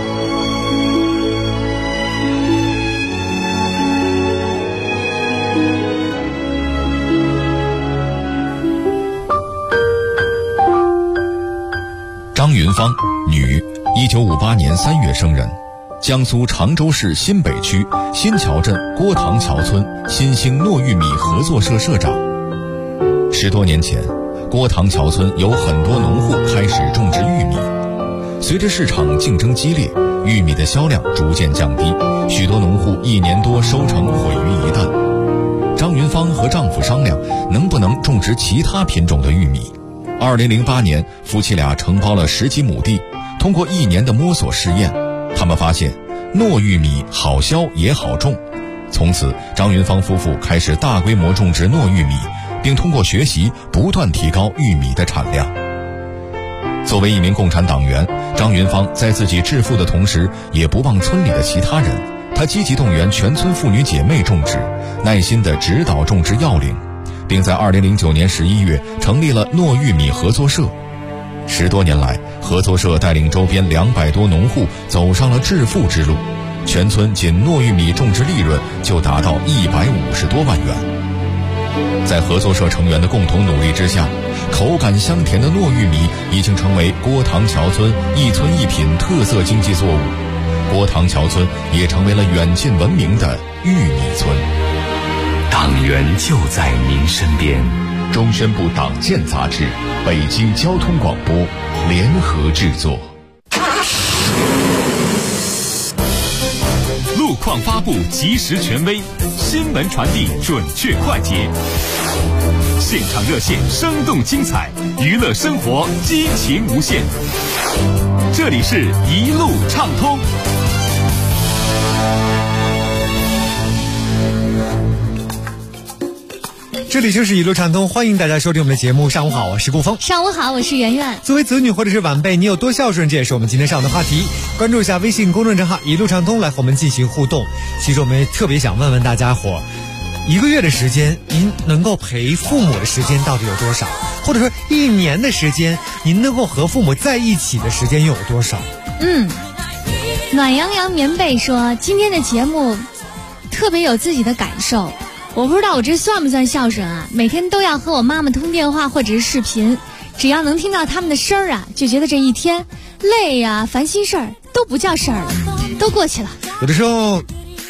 张云芳，女，1958年3月生人，江苏常州市新北区新桥镇郭塘桥村新兴糯玉米合作社社长。10多年前，郭塘桥村有很多农户开始种植玉米，随着市场竞争激烈，玉米的销量逐渐降低，许多农户1年多收成毁于一旦。张云芳和丈夫商量能不能种植其他品种的玉米。2008年，夫妻俩承包了10几亩地，通过1年的摸索试验，他们发现糯玉米好销也好种。从此，张云芳夫妇开始大规模种植糯玉米，并通过学习不断提高玉米的产量。作为一名共产党员，张云芳在自己致富的同时，也不忘村里的其他人。她积极动员全村妇女姐妹种植，耐心地指导种植要领，并在2009年11月成立了糯玉米合作社。10多年来，合作社带领周边200多农户走上了致富之路，全村仅糯玉米种植利润就达到150多万元。在合作社成员的共同努力之下，口感香甜的糯玉米已经成为郭塘桥村一村一品特色经济作物，郭塘桥村也成为了远近闻名的玉米村。党员就在您身边。中宣部党建杂志、北京交通广播联合制作。 路况发布及时权威，新闻传递准确快捷，现场热线生动精彩，娱乐生活激情无限。这里是一路畅通。 这里就是一路畅通，欢迎大家收听我们的节目。上午好，我是顾峰。 上午好，我是圆圆。 作为子女或者是晚辈，你有多孝顺？这也是我们今天上的话题。关注一下微信公众账号一路畅通，来和我们进行互动。其实我们特别想问问大家伙，1个月的时间，您能够陪父母的时间到底有多少？或者说1年的时间，您能够和父母在一起的时间又有多少？ 暖洋洋棉被说，今天的节目特别有自己的感受。我不知道我这算不算孝顺啊？每天都要和我妈妈通电话或者是视频，只要能听到他们的声儿啊，就觉得这一天累呀、烦心事儿都不叫事儿了，都过去了。 有的时候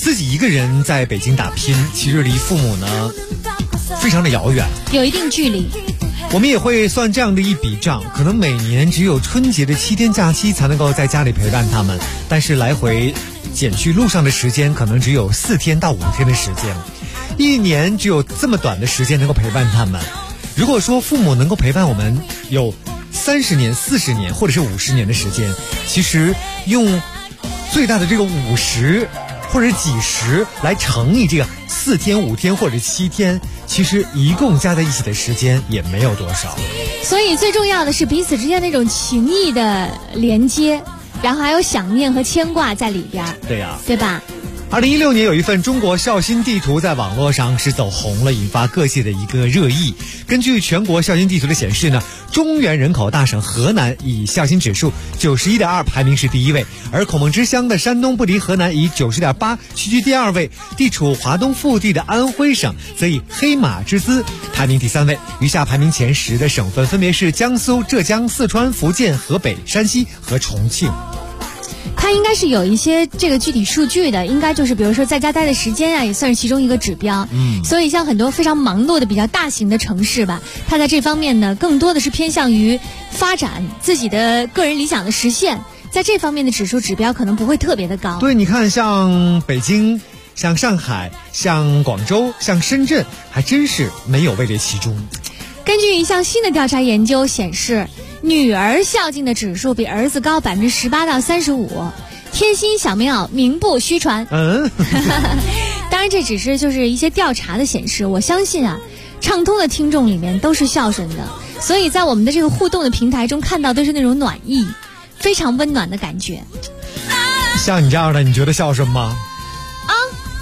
自己一个人在北京打拼，其实离父母呢非常的遥远， 有一定距离。 我们也会算这样的一笔账，可能每年只有春节的7天假期才能够在家里陪伴他们，但是来回减去路上的时间可能只有4天到5天的时间，一年只有这么短的时间能够陪伴他们。如果说父母能够陪伴我们有30年、40年或者是50年的时间，其实用最大的这个50或者几十来乘以这个4天、5天或者7天，其实一共加在一起的时间也没有多少。 所以最重要的是彼此之间那种情谊的连接，然后还有想念和牵挂在里边。 对呀， 对吧 ？2016年有一份中国孝心地图在网络上是走红了，引发各界的一个热议。根据全国孝心地图的显示呢，中原人口大省河南以孝心指数91.2排名是第1位，而孔孟之乡的山东不敌河南以90.8屈居第2位，地处华东腹地的安徽省则以黑马之姿排名第3位。余下排名前10的省份分别是江苏、浙江、四川、福建、河北、山西和重庆。 它应该是有一些这个具体数据的，应该就是比如说在家待的时间啊，也算是其中一个指标。所以像很多非常忙碌的比较大型的城市吧，它在这方面呢，更多的是偏向于发展自己的个人理想的实现，在这方面的指数指标可能不会特别的高。 对，你看像北京、像上海、像广州、像深圳，还真是没有位列其中。 根据一项新的调查研究显示，女儿孝敬的指数比儿子高18%到35%，天心小棉袄名不虚传。当然这只是就是一些调查的显示，我相信啊，畅通的听众里面都是孝顺的，所以在我们的这个互动的平台中看到都是那种暖意，非常温暖的感觉。 像你这样的，你觉得孝顺吗？ 啊，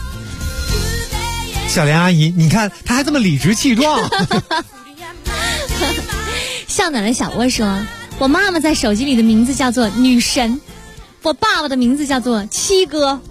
小莲阿姨，你看她还这么理直气壮。 向暖的小窝说，我妈妈在手机里的名字叫做女神，我爸爸的名字叫做七哥。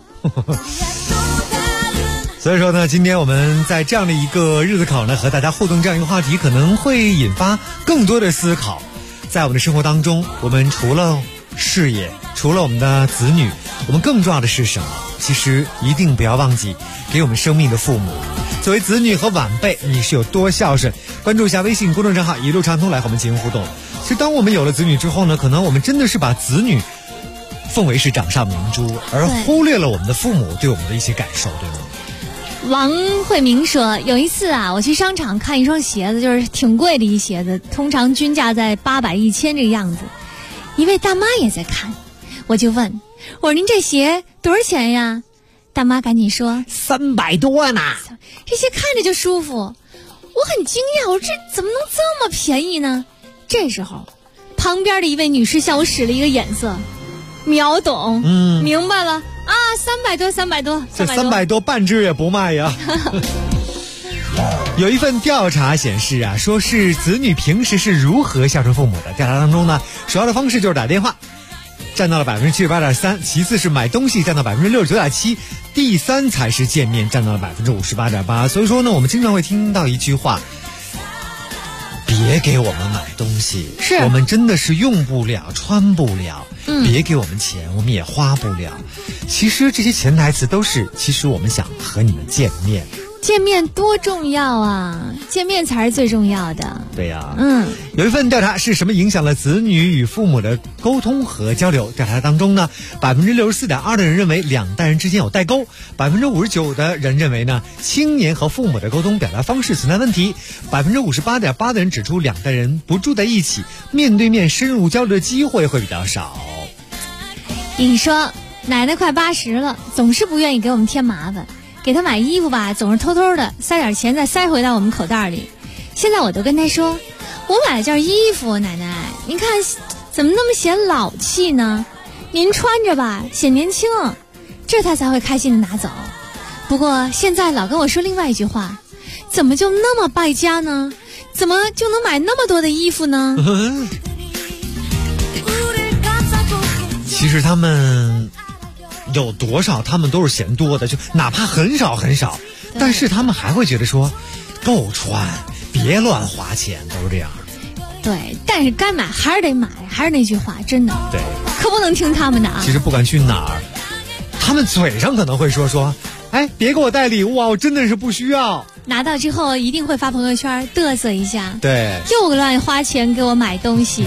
所以说呢，今天我们在这样的一个日子口呢，和大家互动这样一个话题，可能会引发更多的思考。在我们的生活当中，我们除了事业，除了我们的子女，我们更重要的是什么？其实一定不要忘记给我们生命的父母。作为子女和晚辈，你是有多孝顺？关注一下微信公众账号一路畅通，来和我们进行互动。其实当我们有了子女之后呢，可能我们真的是把子女奉为是掌上明珠，而忽略了我们的父母对我们的一些感受，对吗？ 王慧明说，有一次啊，我去商场看一双鞋子，就是挺贵的一鞋子，通常均价在800、1000这个样子。一位大妈也在看，我就问，我说您这鞋多少钱呀？大妈赶紧说 300多呢， 这鞋看着就舒服。我很惊讶，我说这怎么能这么便宜呢？这时候旁边的一位女士向我使了一个眼色，秒懂，明白了啊，300多， 这300多半只也不卖呀。有一份调查显示啊，说是子女平时是如何孝顺父母的。调查当中呢，主要的方式就是打电话，占到了78.3%，其次是买东西占到69.7%，第3才是见面，占到了58.8%。所以说呢，我们经常会听到一句话，别给我们买东西， 是我们真的是用不了穿不了，别给我们钱我们也花不了。其实这些潜台词都是，其实我们想和你们见面。 见面多重要啊，见面才是最重要的。 对呀，有一份调查是什么影响了子女与父母的沟通和交流？调查当中呢，64.2%的人认为两代人之间有代沟，59%的人认为呢，青年和父母的沟通表达方式存在问题，58.8%的人指出两代人不住在一起，面对面深入交流的机会会比较少。 你说奶奶快80了，总是不愿意给我们添麻烦。给他买衣服吧，总是偷偷的塞点钱再塞回到我们口袋里。现在我都跟他说，我买了件衣服，奶奶您看怎么那么显老气呢？您穿着吧显年轻，这他才会开心的拿走。不过现在老跟我说另外一句话，怎么就那么败家呢？怎么就能买那么多的衣服呢？ 其实他们有多少他们都是嫌多的，就哪怕很少很少，但是他们还会觉得说够穿，别乱花钱，都是这样。 对，但是该买还是得买，还是那句话，真的对，可不能听他们的啊。 其实不管去哪儿，他们嘴上可能会说哎，别给我带礼物啊，我真的是不需要。 拿到之后一定会发朋友圈嘚瑟一下， 对， 又乱花钱给我买东西。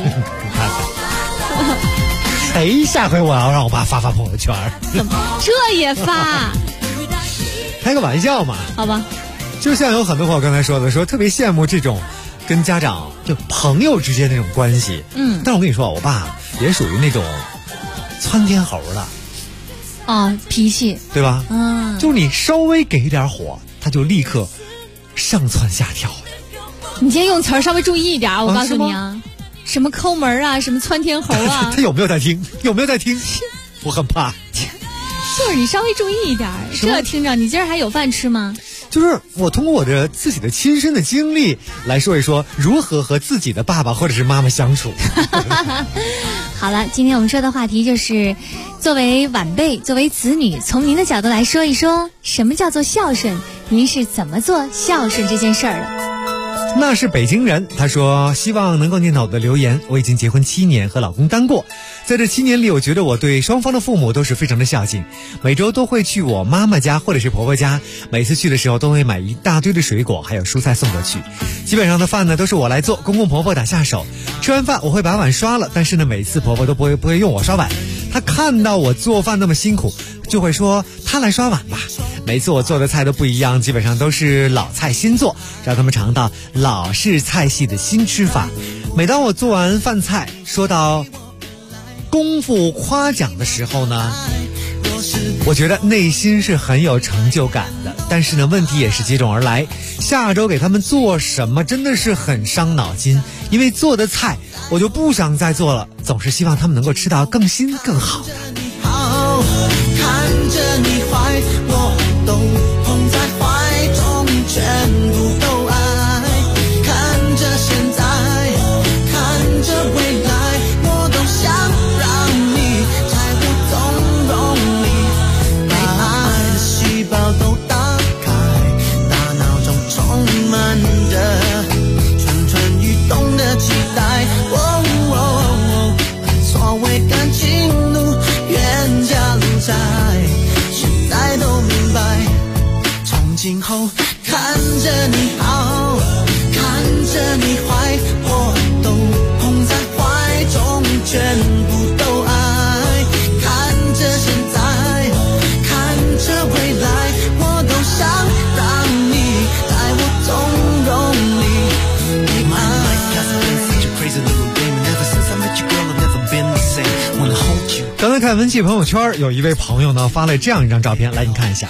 谁下回我要让我爸发朋友圈？ 怎么这也发？ 开个玩笑嘛， 好吧。 就像有很多朋友刚才说的，说特别羡慕这种跟家长就朋友之间那种关系。但是我跟你说，我爸也属于那种窜天猴的。 哦，脾气对吧？就是你稍微给一点火，他就立刻上蹿下跳。 你今天用词儿稍微注意一点，我告诉你啊，什么抠门啊，什么窜天猴啊， 他有没有在听？有没有在听？我很怕。 就是你稍微注意一点，这听着你今儿还有饭吃吗？ 就是我通过我的自己的亲身的经历来说一说如何和自己的爸爸或者是妈妈相处。 好了，今天我们说的话题就是作为晚辈，作为子女，从您的角度来说一说什么叫做孝顺，您是怎么做孝顺这件事儿的。 那是北京人，他说希望能够念到我的留言。我已经结婚7年，和老公单过，在这7年里，我觉得我对双方的父母都是非常的孝敬，每周都会去我妈妈家或者是婆婆家，每次去的时候都会买一大堆的水果还有蔬菜送过去，基本上的饭呢都是我来做，公公婆婆打下手。吃完饭我会把碗刷了，但是呢每次婆婆都不会用我刷碗，她看到我做饭那么辛苦，就会说她来刷碗吧。每次我做的菜都不一样，基本上都是老菜新做，让他们尝到老式菜系的新吃法。每当我做完饭菜说到功夫夸奖的时候呢，我觉得内心是很有成就感的。但是呢问题也是接踵而来，下周给他们做什么真的是很伤脑筋，因为做的菜我就不想再做了，总是希望他们能够吃到更新更好的。 看着你坏，我都捧在怀中，全部都爱。看着现在，看着未来，我都想让你在我纵容里，把爱的细胞都打开，大脑中充满着蠢蠢欲动的期待。所谓感情路，冤家路窄，现在都明白，从今后看着你好，看着你坏，我都捧在怀中，全部都爱。看着现在，看着未来，我都想让你在我纵容里被爱。 刚才看文气朋友圈，有一位朋友呢发了这样一张照片，来你看一下。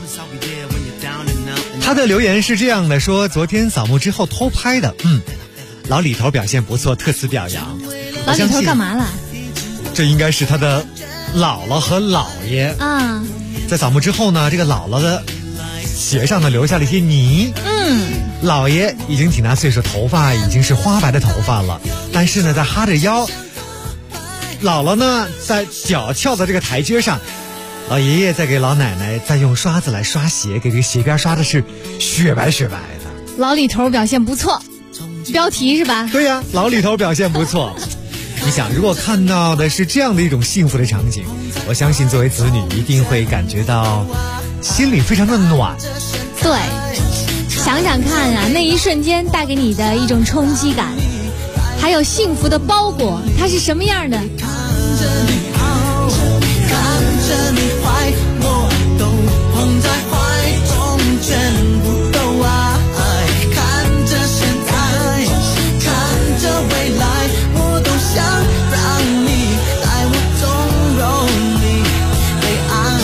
他的留言是这样的，说昨天扫墓之后偷拍的，老李头表现不错，特此表扬。 老李头干嘛了？ 这应该是他的姥姥和姥爷啊。 在扫墓之后呢，这个姥姥的鞋上呢留下了一些泥。姥爷已经挺大岁数，头发已经是花白的头发了，但是呢在哈着腰。姥姥呢在脚翘的这个台阶上，老爷爷在给老奶奶在用刷子来刷鞋，给这个鞋边刷的是雪白雪白的。 老李头表现不错，标题是吧？ 对呀，老李头表现不错。你想，如果看到的是这样的一种幸福的场景，我相信作为子女一定会感觉到心里非常的暖。 对，想想看啊，那一瞬间带给你的一种冲击感，还有幸福的包裹，它是什么样的？ 看着你好，看着你坏，我都捧在怀中，全部都爱。看着现在，看着未来，我都想让你在我纵容里被爱。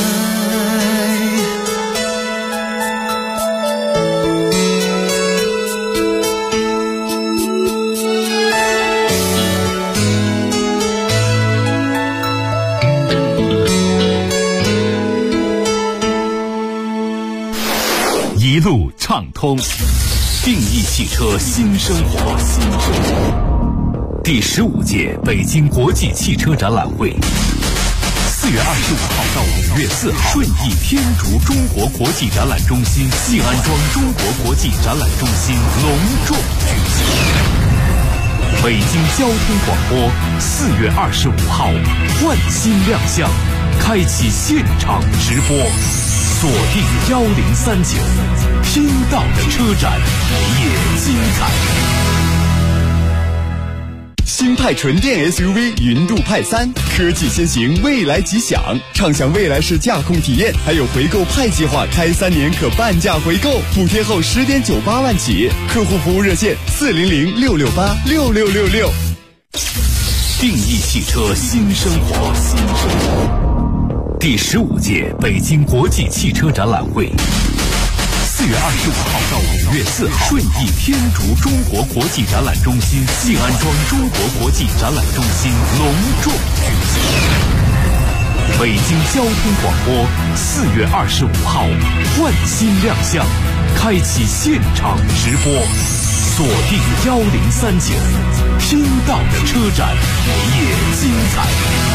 一路畅通，定义汽车新生活。第15届北京国际汽车展览会，4月25号到5月4号，顺义天竺中国国际展览中心、信安庄中国国际展览中心隆重举行。北京交通广播4月25号换新亮相，开启现场直播。 锁定1039，听到的车展也精彩。 新派纯电 SUV 云度派3，科技先行，未来即享，畅享未来式驾控体验，还有回购派计划，开3年可半价回购，补贴后10.98万起，客户服务热线400-668-6666。 定义汽车新生活，第15届北京国际汽车展览会，4月25号到5月4号，顺义天竺中国国际展览中心、静安庄中国国际展览中心隆重举行。北京交通广播4月25号换新亮相，开启现场直播，锁定1039，听到的车展也精彩。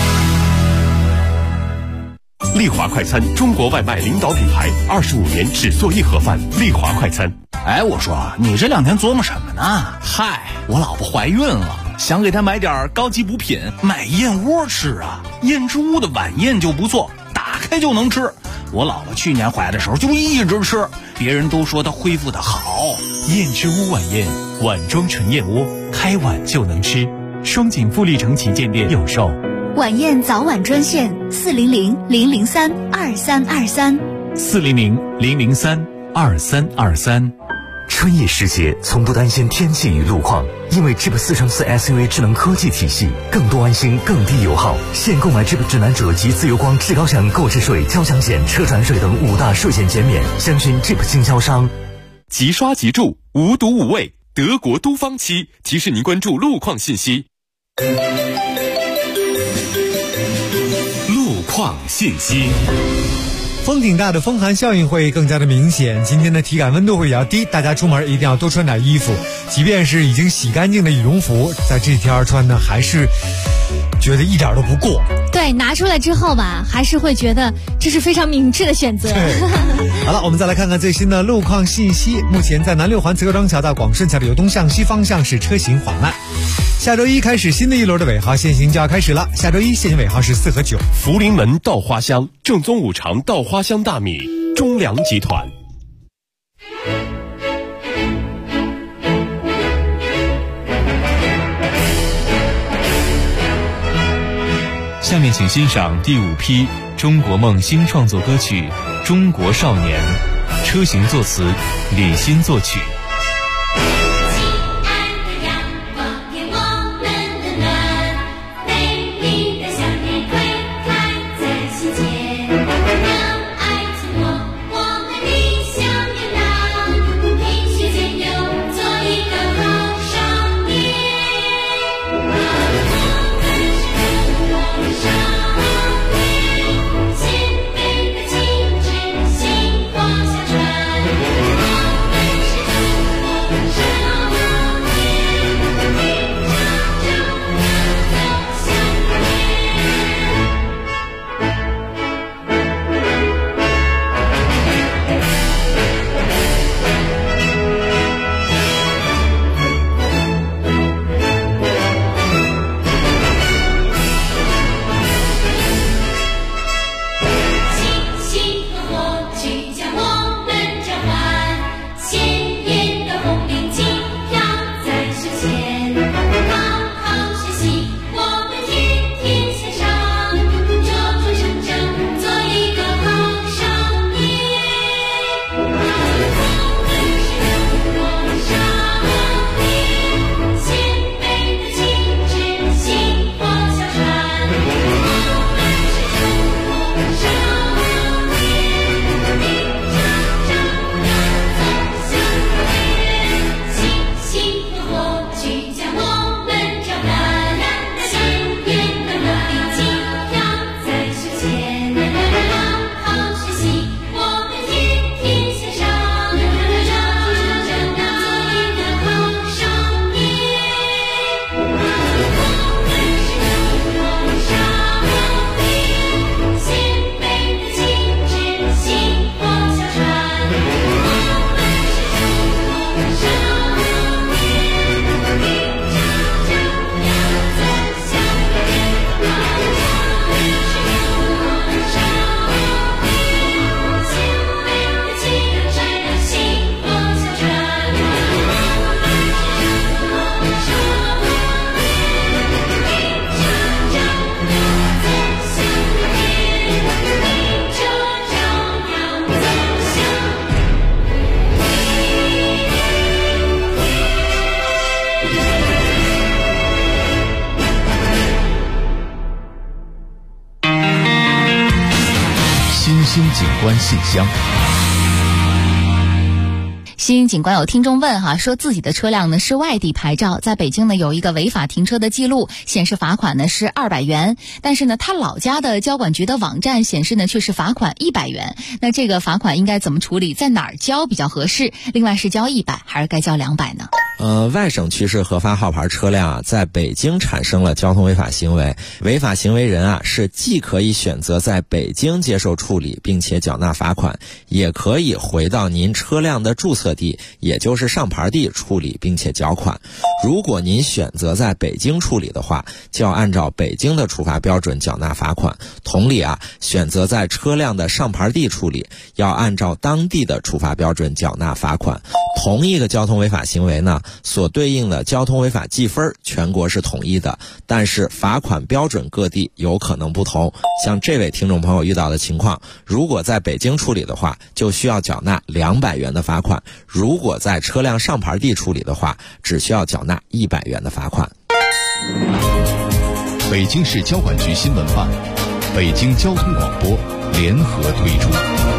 丽华快餐，中国外卖领导品牌，25年只做一盒饭。丽华快餐。 哎，我说你这2天琢磨什么呢？嗨，我老婆怀孕了，想给她买点高级补品，买燕窝吃啊。燕之屋的晚宴就不错，打开就能吃。我老婆去年怀的时候就一直吃，别人都说她恢复的好。 燕之屋晚宴，碗装纯燕窝，开碗就能吃。双井富力城旗舰店有售。 晚宴早晚专线400-003-2323 400-003-2323。 春意时节，从不担心天气与路况，因为 Jeep 4乘4 SUV 智能科技体系，更多安心，更低油耗。现购买 Jeep 指南者及自由光至高享购置税、交强险、车船税等5大税险减免，详询 Jeep 经销商。 即刷即住，无毒无味，德国都方漆提示您关注路况信息。 路况信息。 风挺大的风寒效应会更加的明显，今天的体感温度会比较低，大家出门一定要多穿点衣服，即便是已经洗干净的羽绒服，在这天穿呢还是觉得一点都不过。 对，拿出来之后吧，还是会觉得这是非常明智的选择。 好了，我们再来看看最新的路况信息。目前在南六环慈各庄桥到广顺桥的由东向西方向是车行缓慢。下周一开始，新的一轮的尾号限行就要开始了。下周一限行尾号是4和9。 福临门稻花香，正宗五常稻花香大米，中粮集团。 下面请欣赏第5批中国梦新创作歌曲《中国少年》，车行作词，李欣作曲。 星景观信箱。 新警官有听众问说自己的车辆呢是外地牌照，在北京呢有一个违法停车的记录，显示罚款呢是200元，但是呢他老家的交管局的网站显示呢却是罚款100元。那这个罚款应该怎么处理，在哪儿交比较合适？另外是交100还是该交200呢？ 外省区市核发号牌车辆在北京产生了交通违法行为，违法行为人是既可以选择在北京接受处理并且缴纳罚款，也可以回到您车辆的注册地，也就是上牌地处理并且缴款。如果您选择在北京处理的话，就要按照北京的处罚标准缴纳罚款。同理选择在车辆的上牌地处理，要按照当地的处罚标准缴纳罚款。同一个交通违法行为呢，所对应的交通违法记分全国是统一的，但是罚款标准各地有可能不同。像这位听众朋友遇到的情况，如果在北京处理的话，就需要缴纳200元的罚款；如果在车辆上牌地处理的话，只需要缴纳100元的罚款。 北京市交管局新闻办、北京交通广播联合推出。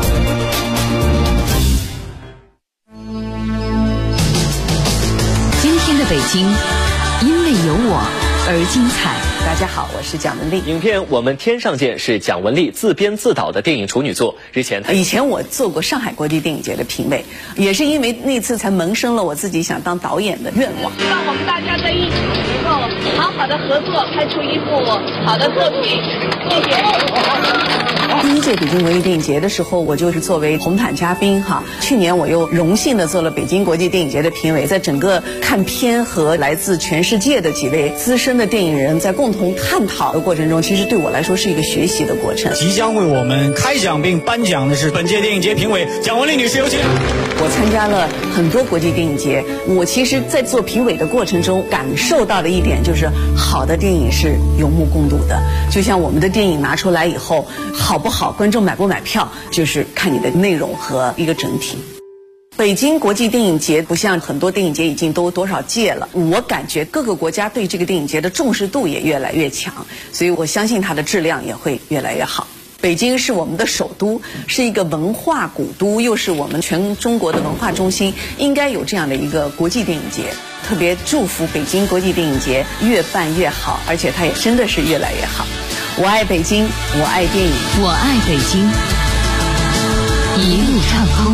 今天的北京，因为有我而精彩。 大家好，我是蒋雯丽。 影片《我们天上见》是蒋雯丽自编自导的电影处女作。以前我做过上海国际电影节的评委，也是因为那次才萌生了我自己想当导演的愿望。 让我们大家在一起能够好好的合作，拍出一部好的作品。谢谢。 第一届北京国际电影节的时候，我就是作为红毯嘉宾去年我又荣幸的做了北京国际电影节的评委，在整个看片和来自全世界的几位资深的电影人在共同探讨的过程中，其实对我来说是一个学习的过程。 即将为我们开奖并颁奖的是本届电影节评委蒋雯丽女士，有请。 我参加了很多国际电影节，我其实在做评委的过程中感受到的一点就是，好的电影是有目共睹的。就像我们的电影拿出来以后，好不好，观众买不买票，就是看你的内容和一个整体。北京国际电影节不像很多电影节已经都多少届了，我感觉各个国家对这个电影节的重视度也越来越强，所以我相信它的质量也会越来越好。北京是我们的首都，是一个文化古都，又是我们全中国的文化中心，应该有这样的一个国际电影节。特别祝福北京国际电影节越办越好，而且它也真的是越来越好。我爱北京，我爱电影， 我爱北京，一路畅通。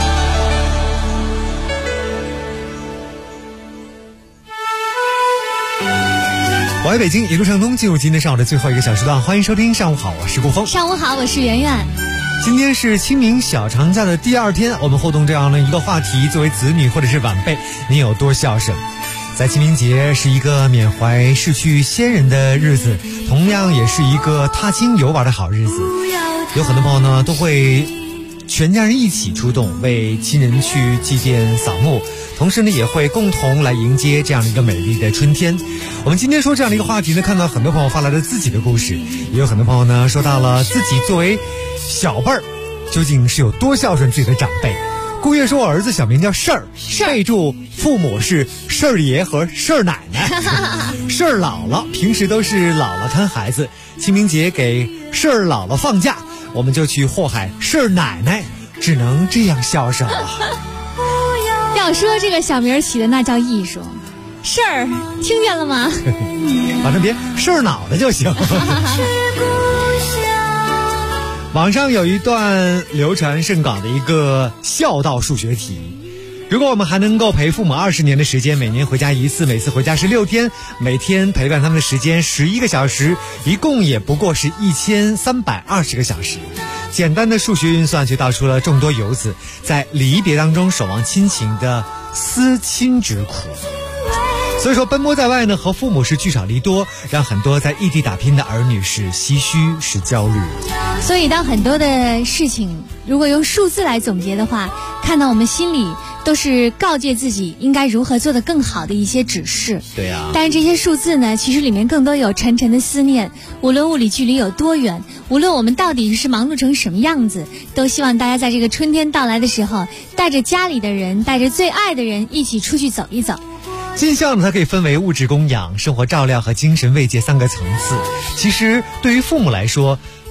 我爱北京，一路畅通。进入今天上午的最后一个小时段，欢迎收听上午好，我是顾峰。 上午好，我是圆圆。 今天是清明小长假的第2天，我们互动这样的一个话题，作为子女或者是晚辈，您有多孝顺？在清明节是一个缅怀逝去先人的日子，同样也是一个踏青游玩的好日子。有很多朋友呢都会全家人一起出动，为亲人去祭奠扫墓，同时呢也会共同来迎接这样的一个美丽的春天。我们今天说这样的一个话题呢，看到很多朋友发来了自己的故事，也有很多朋友呢说到了自己作为小辈儿究竟是有多孝顺自己的长辈。顾月说我儿子小名叫事儿，备注父母是事儿爷和事儿奶奶。事儿姥姥平时都是姥姥看孩子，清明节给事儿姥姥放假，我们就去祸害事儿奶奶，只能这样孝顺了。 要说这个小名起的那叫艺术，事儿听见了吗？ 反正别事儿脑袋就行。网上有一段流传甚广的一个孝道数学题，如果我们还能够陪父母20年的时间，每年回家1次，每次回家是6天，每天陪伴他们的时间11个小时，一共也不过是1320个小时。简单的数学运算却道出了众多游子在离别当中守望亲情的思亲之苦。所以说奔波在外呢，和父母是聚少离多，让很多在异地打拼的儿女是唏嘘，是焦虑。 所以当很多的事情如果用数字来总结的话，看到我们心里都是告诫自己应该如何做得更好的一些指示。 对啊， 但是这些数字呢，其实里面更多有沉沉的思念，无论物理距离有多远，无论我们到底是忙碌成什么样子，都希望大家在这个春天到来的时候，带着家里的人，带着最爱的人一起出去走一走。 尽孝呢，它可以分为物质供养、生活照料和精神慰藉3个层次。其实对于父母来说，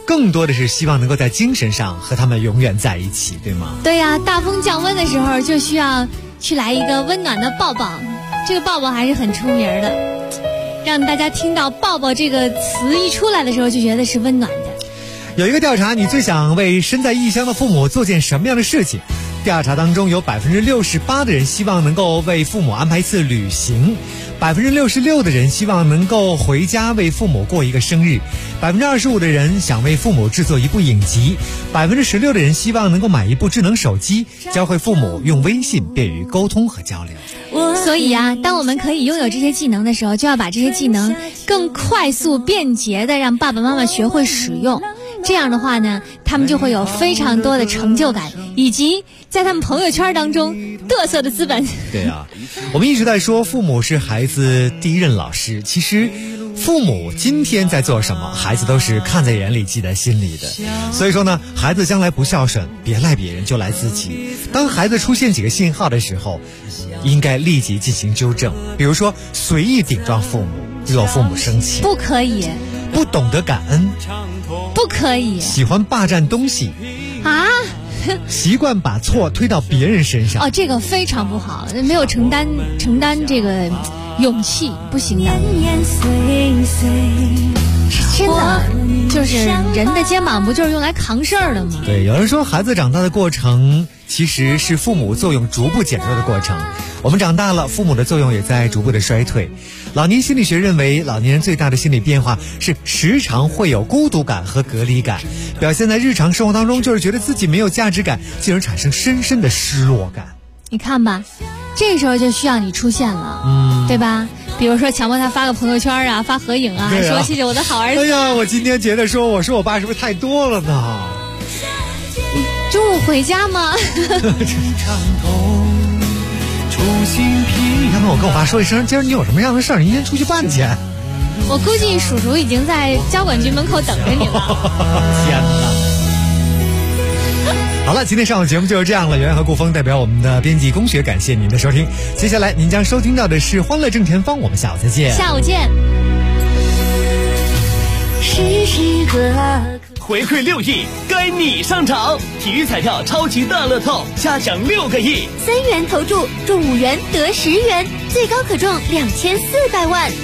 更多的是希望能够在精神上和他们永远在一起，对吗？ 对呀，大风降温的时候就需要去来一个温暖的抱抱，这个抱抱还是很出名的，让大家听到抱抱这个词一出来的时候就觉得是温暖的。 有一个调查，你最想为身在异乡的父母做件什么样的事情？调查当中有68%的人希望能够为父母安排一次旅行，66%的人希望能够回家为父母过一个生日，25%的人想为父母制作一部影集，16%的人希望能够买一部智能手机，教会父母用微信便于沟通和交流。 所以啊，当我们可以拥有这些技能的时候，就要把这些技能更快速便捷的让爸爸妈妈学会使用。这样的话呢，他们就会有非常多的成就感，以及在他们朋友圈当中嘚瑟的资本。 对啊，我们一直在说父母是孩子第一任老师，其实父母今天在做什么，孩子都是看在眼里记在心里的。所以说呢，孩子将来不孝顺，别赖别人，就赖自己。当孩子出现几个信号的时候，应该立即进行纠正，比如说随意顶撞父母，惹父母生气， 不可以； 不懂得感恩， 不可以； 喜欢霸占东西啊， 习惯把错推到别人身上。 哦，这个非常不好，没有承担这个勇气，不行的。真的，就是人的肩膀不就是用来扛事儿的吗？ 对，有人说孩子长大的过程其实是父母作用逐步减弱的过程。我们长大了，父母的作用也在逐步的衰退。老年心理学认为，老年人最大的心理变化是时常会有孤独感和隔离感，表现在日常生活当中，就是觉得自己没有价值感，进而产生深深的失落感。 你看吧，这时候就需要你出现了，对吧？比如说强迫他发个朋友圈啊，发合影啊，说谢谢我的好儿子。 哎呀，我今天觉得我说我爸是不是太多了呢？ 中午回家吗？ 你要不我跟我爸说一声，今儿你有什么样的事儿，你先出去办去。 我估计叔叔已经在交管局门口等着你了。 天哪！好了，今天上午节目就是这样了。圆圆和顾峰代表我们的编辑龚雪，感谢您的收听。接下来您将收听到的是《欢乐正前方》，我们下午再见。 下午见。 回馈6亿，该你上场！体育彩票超级大乐透，加奖6个亿 ，3元投注中5元得10元，最高可中2400万。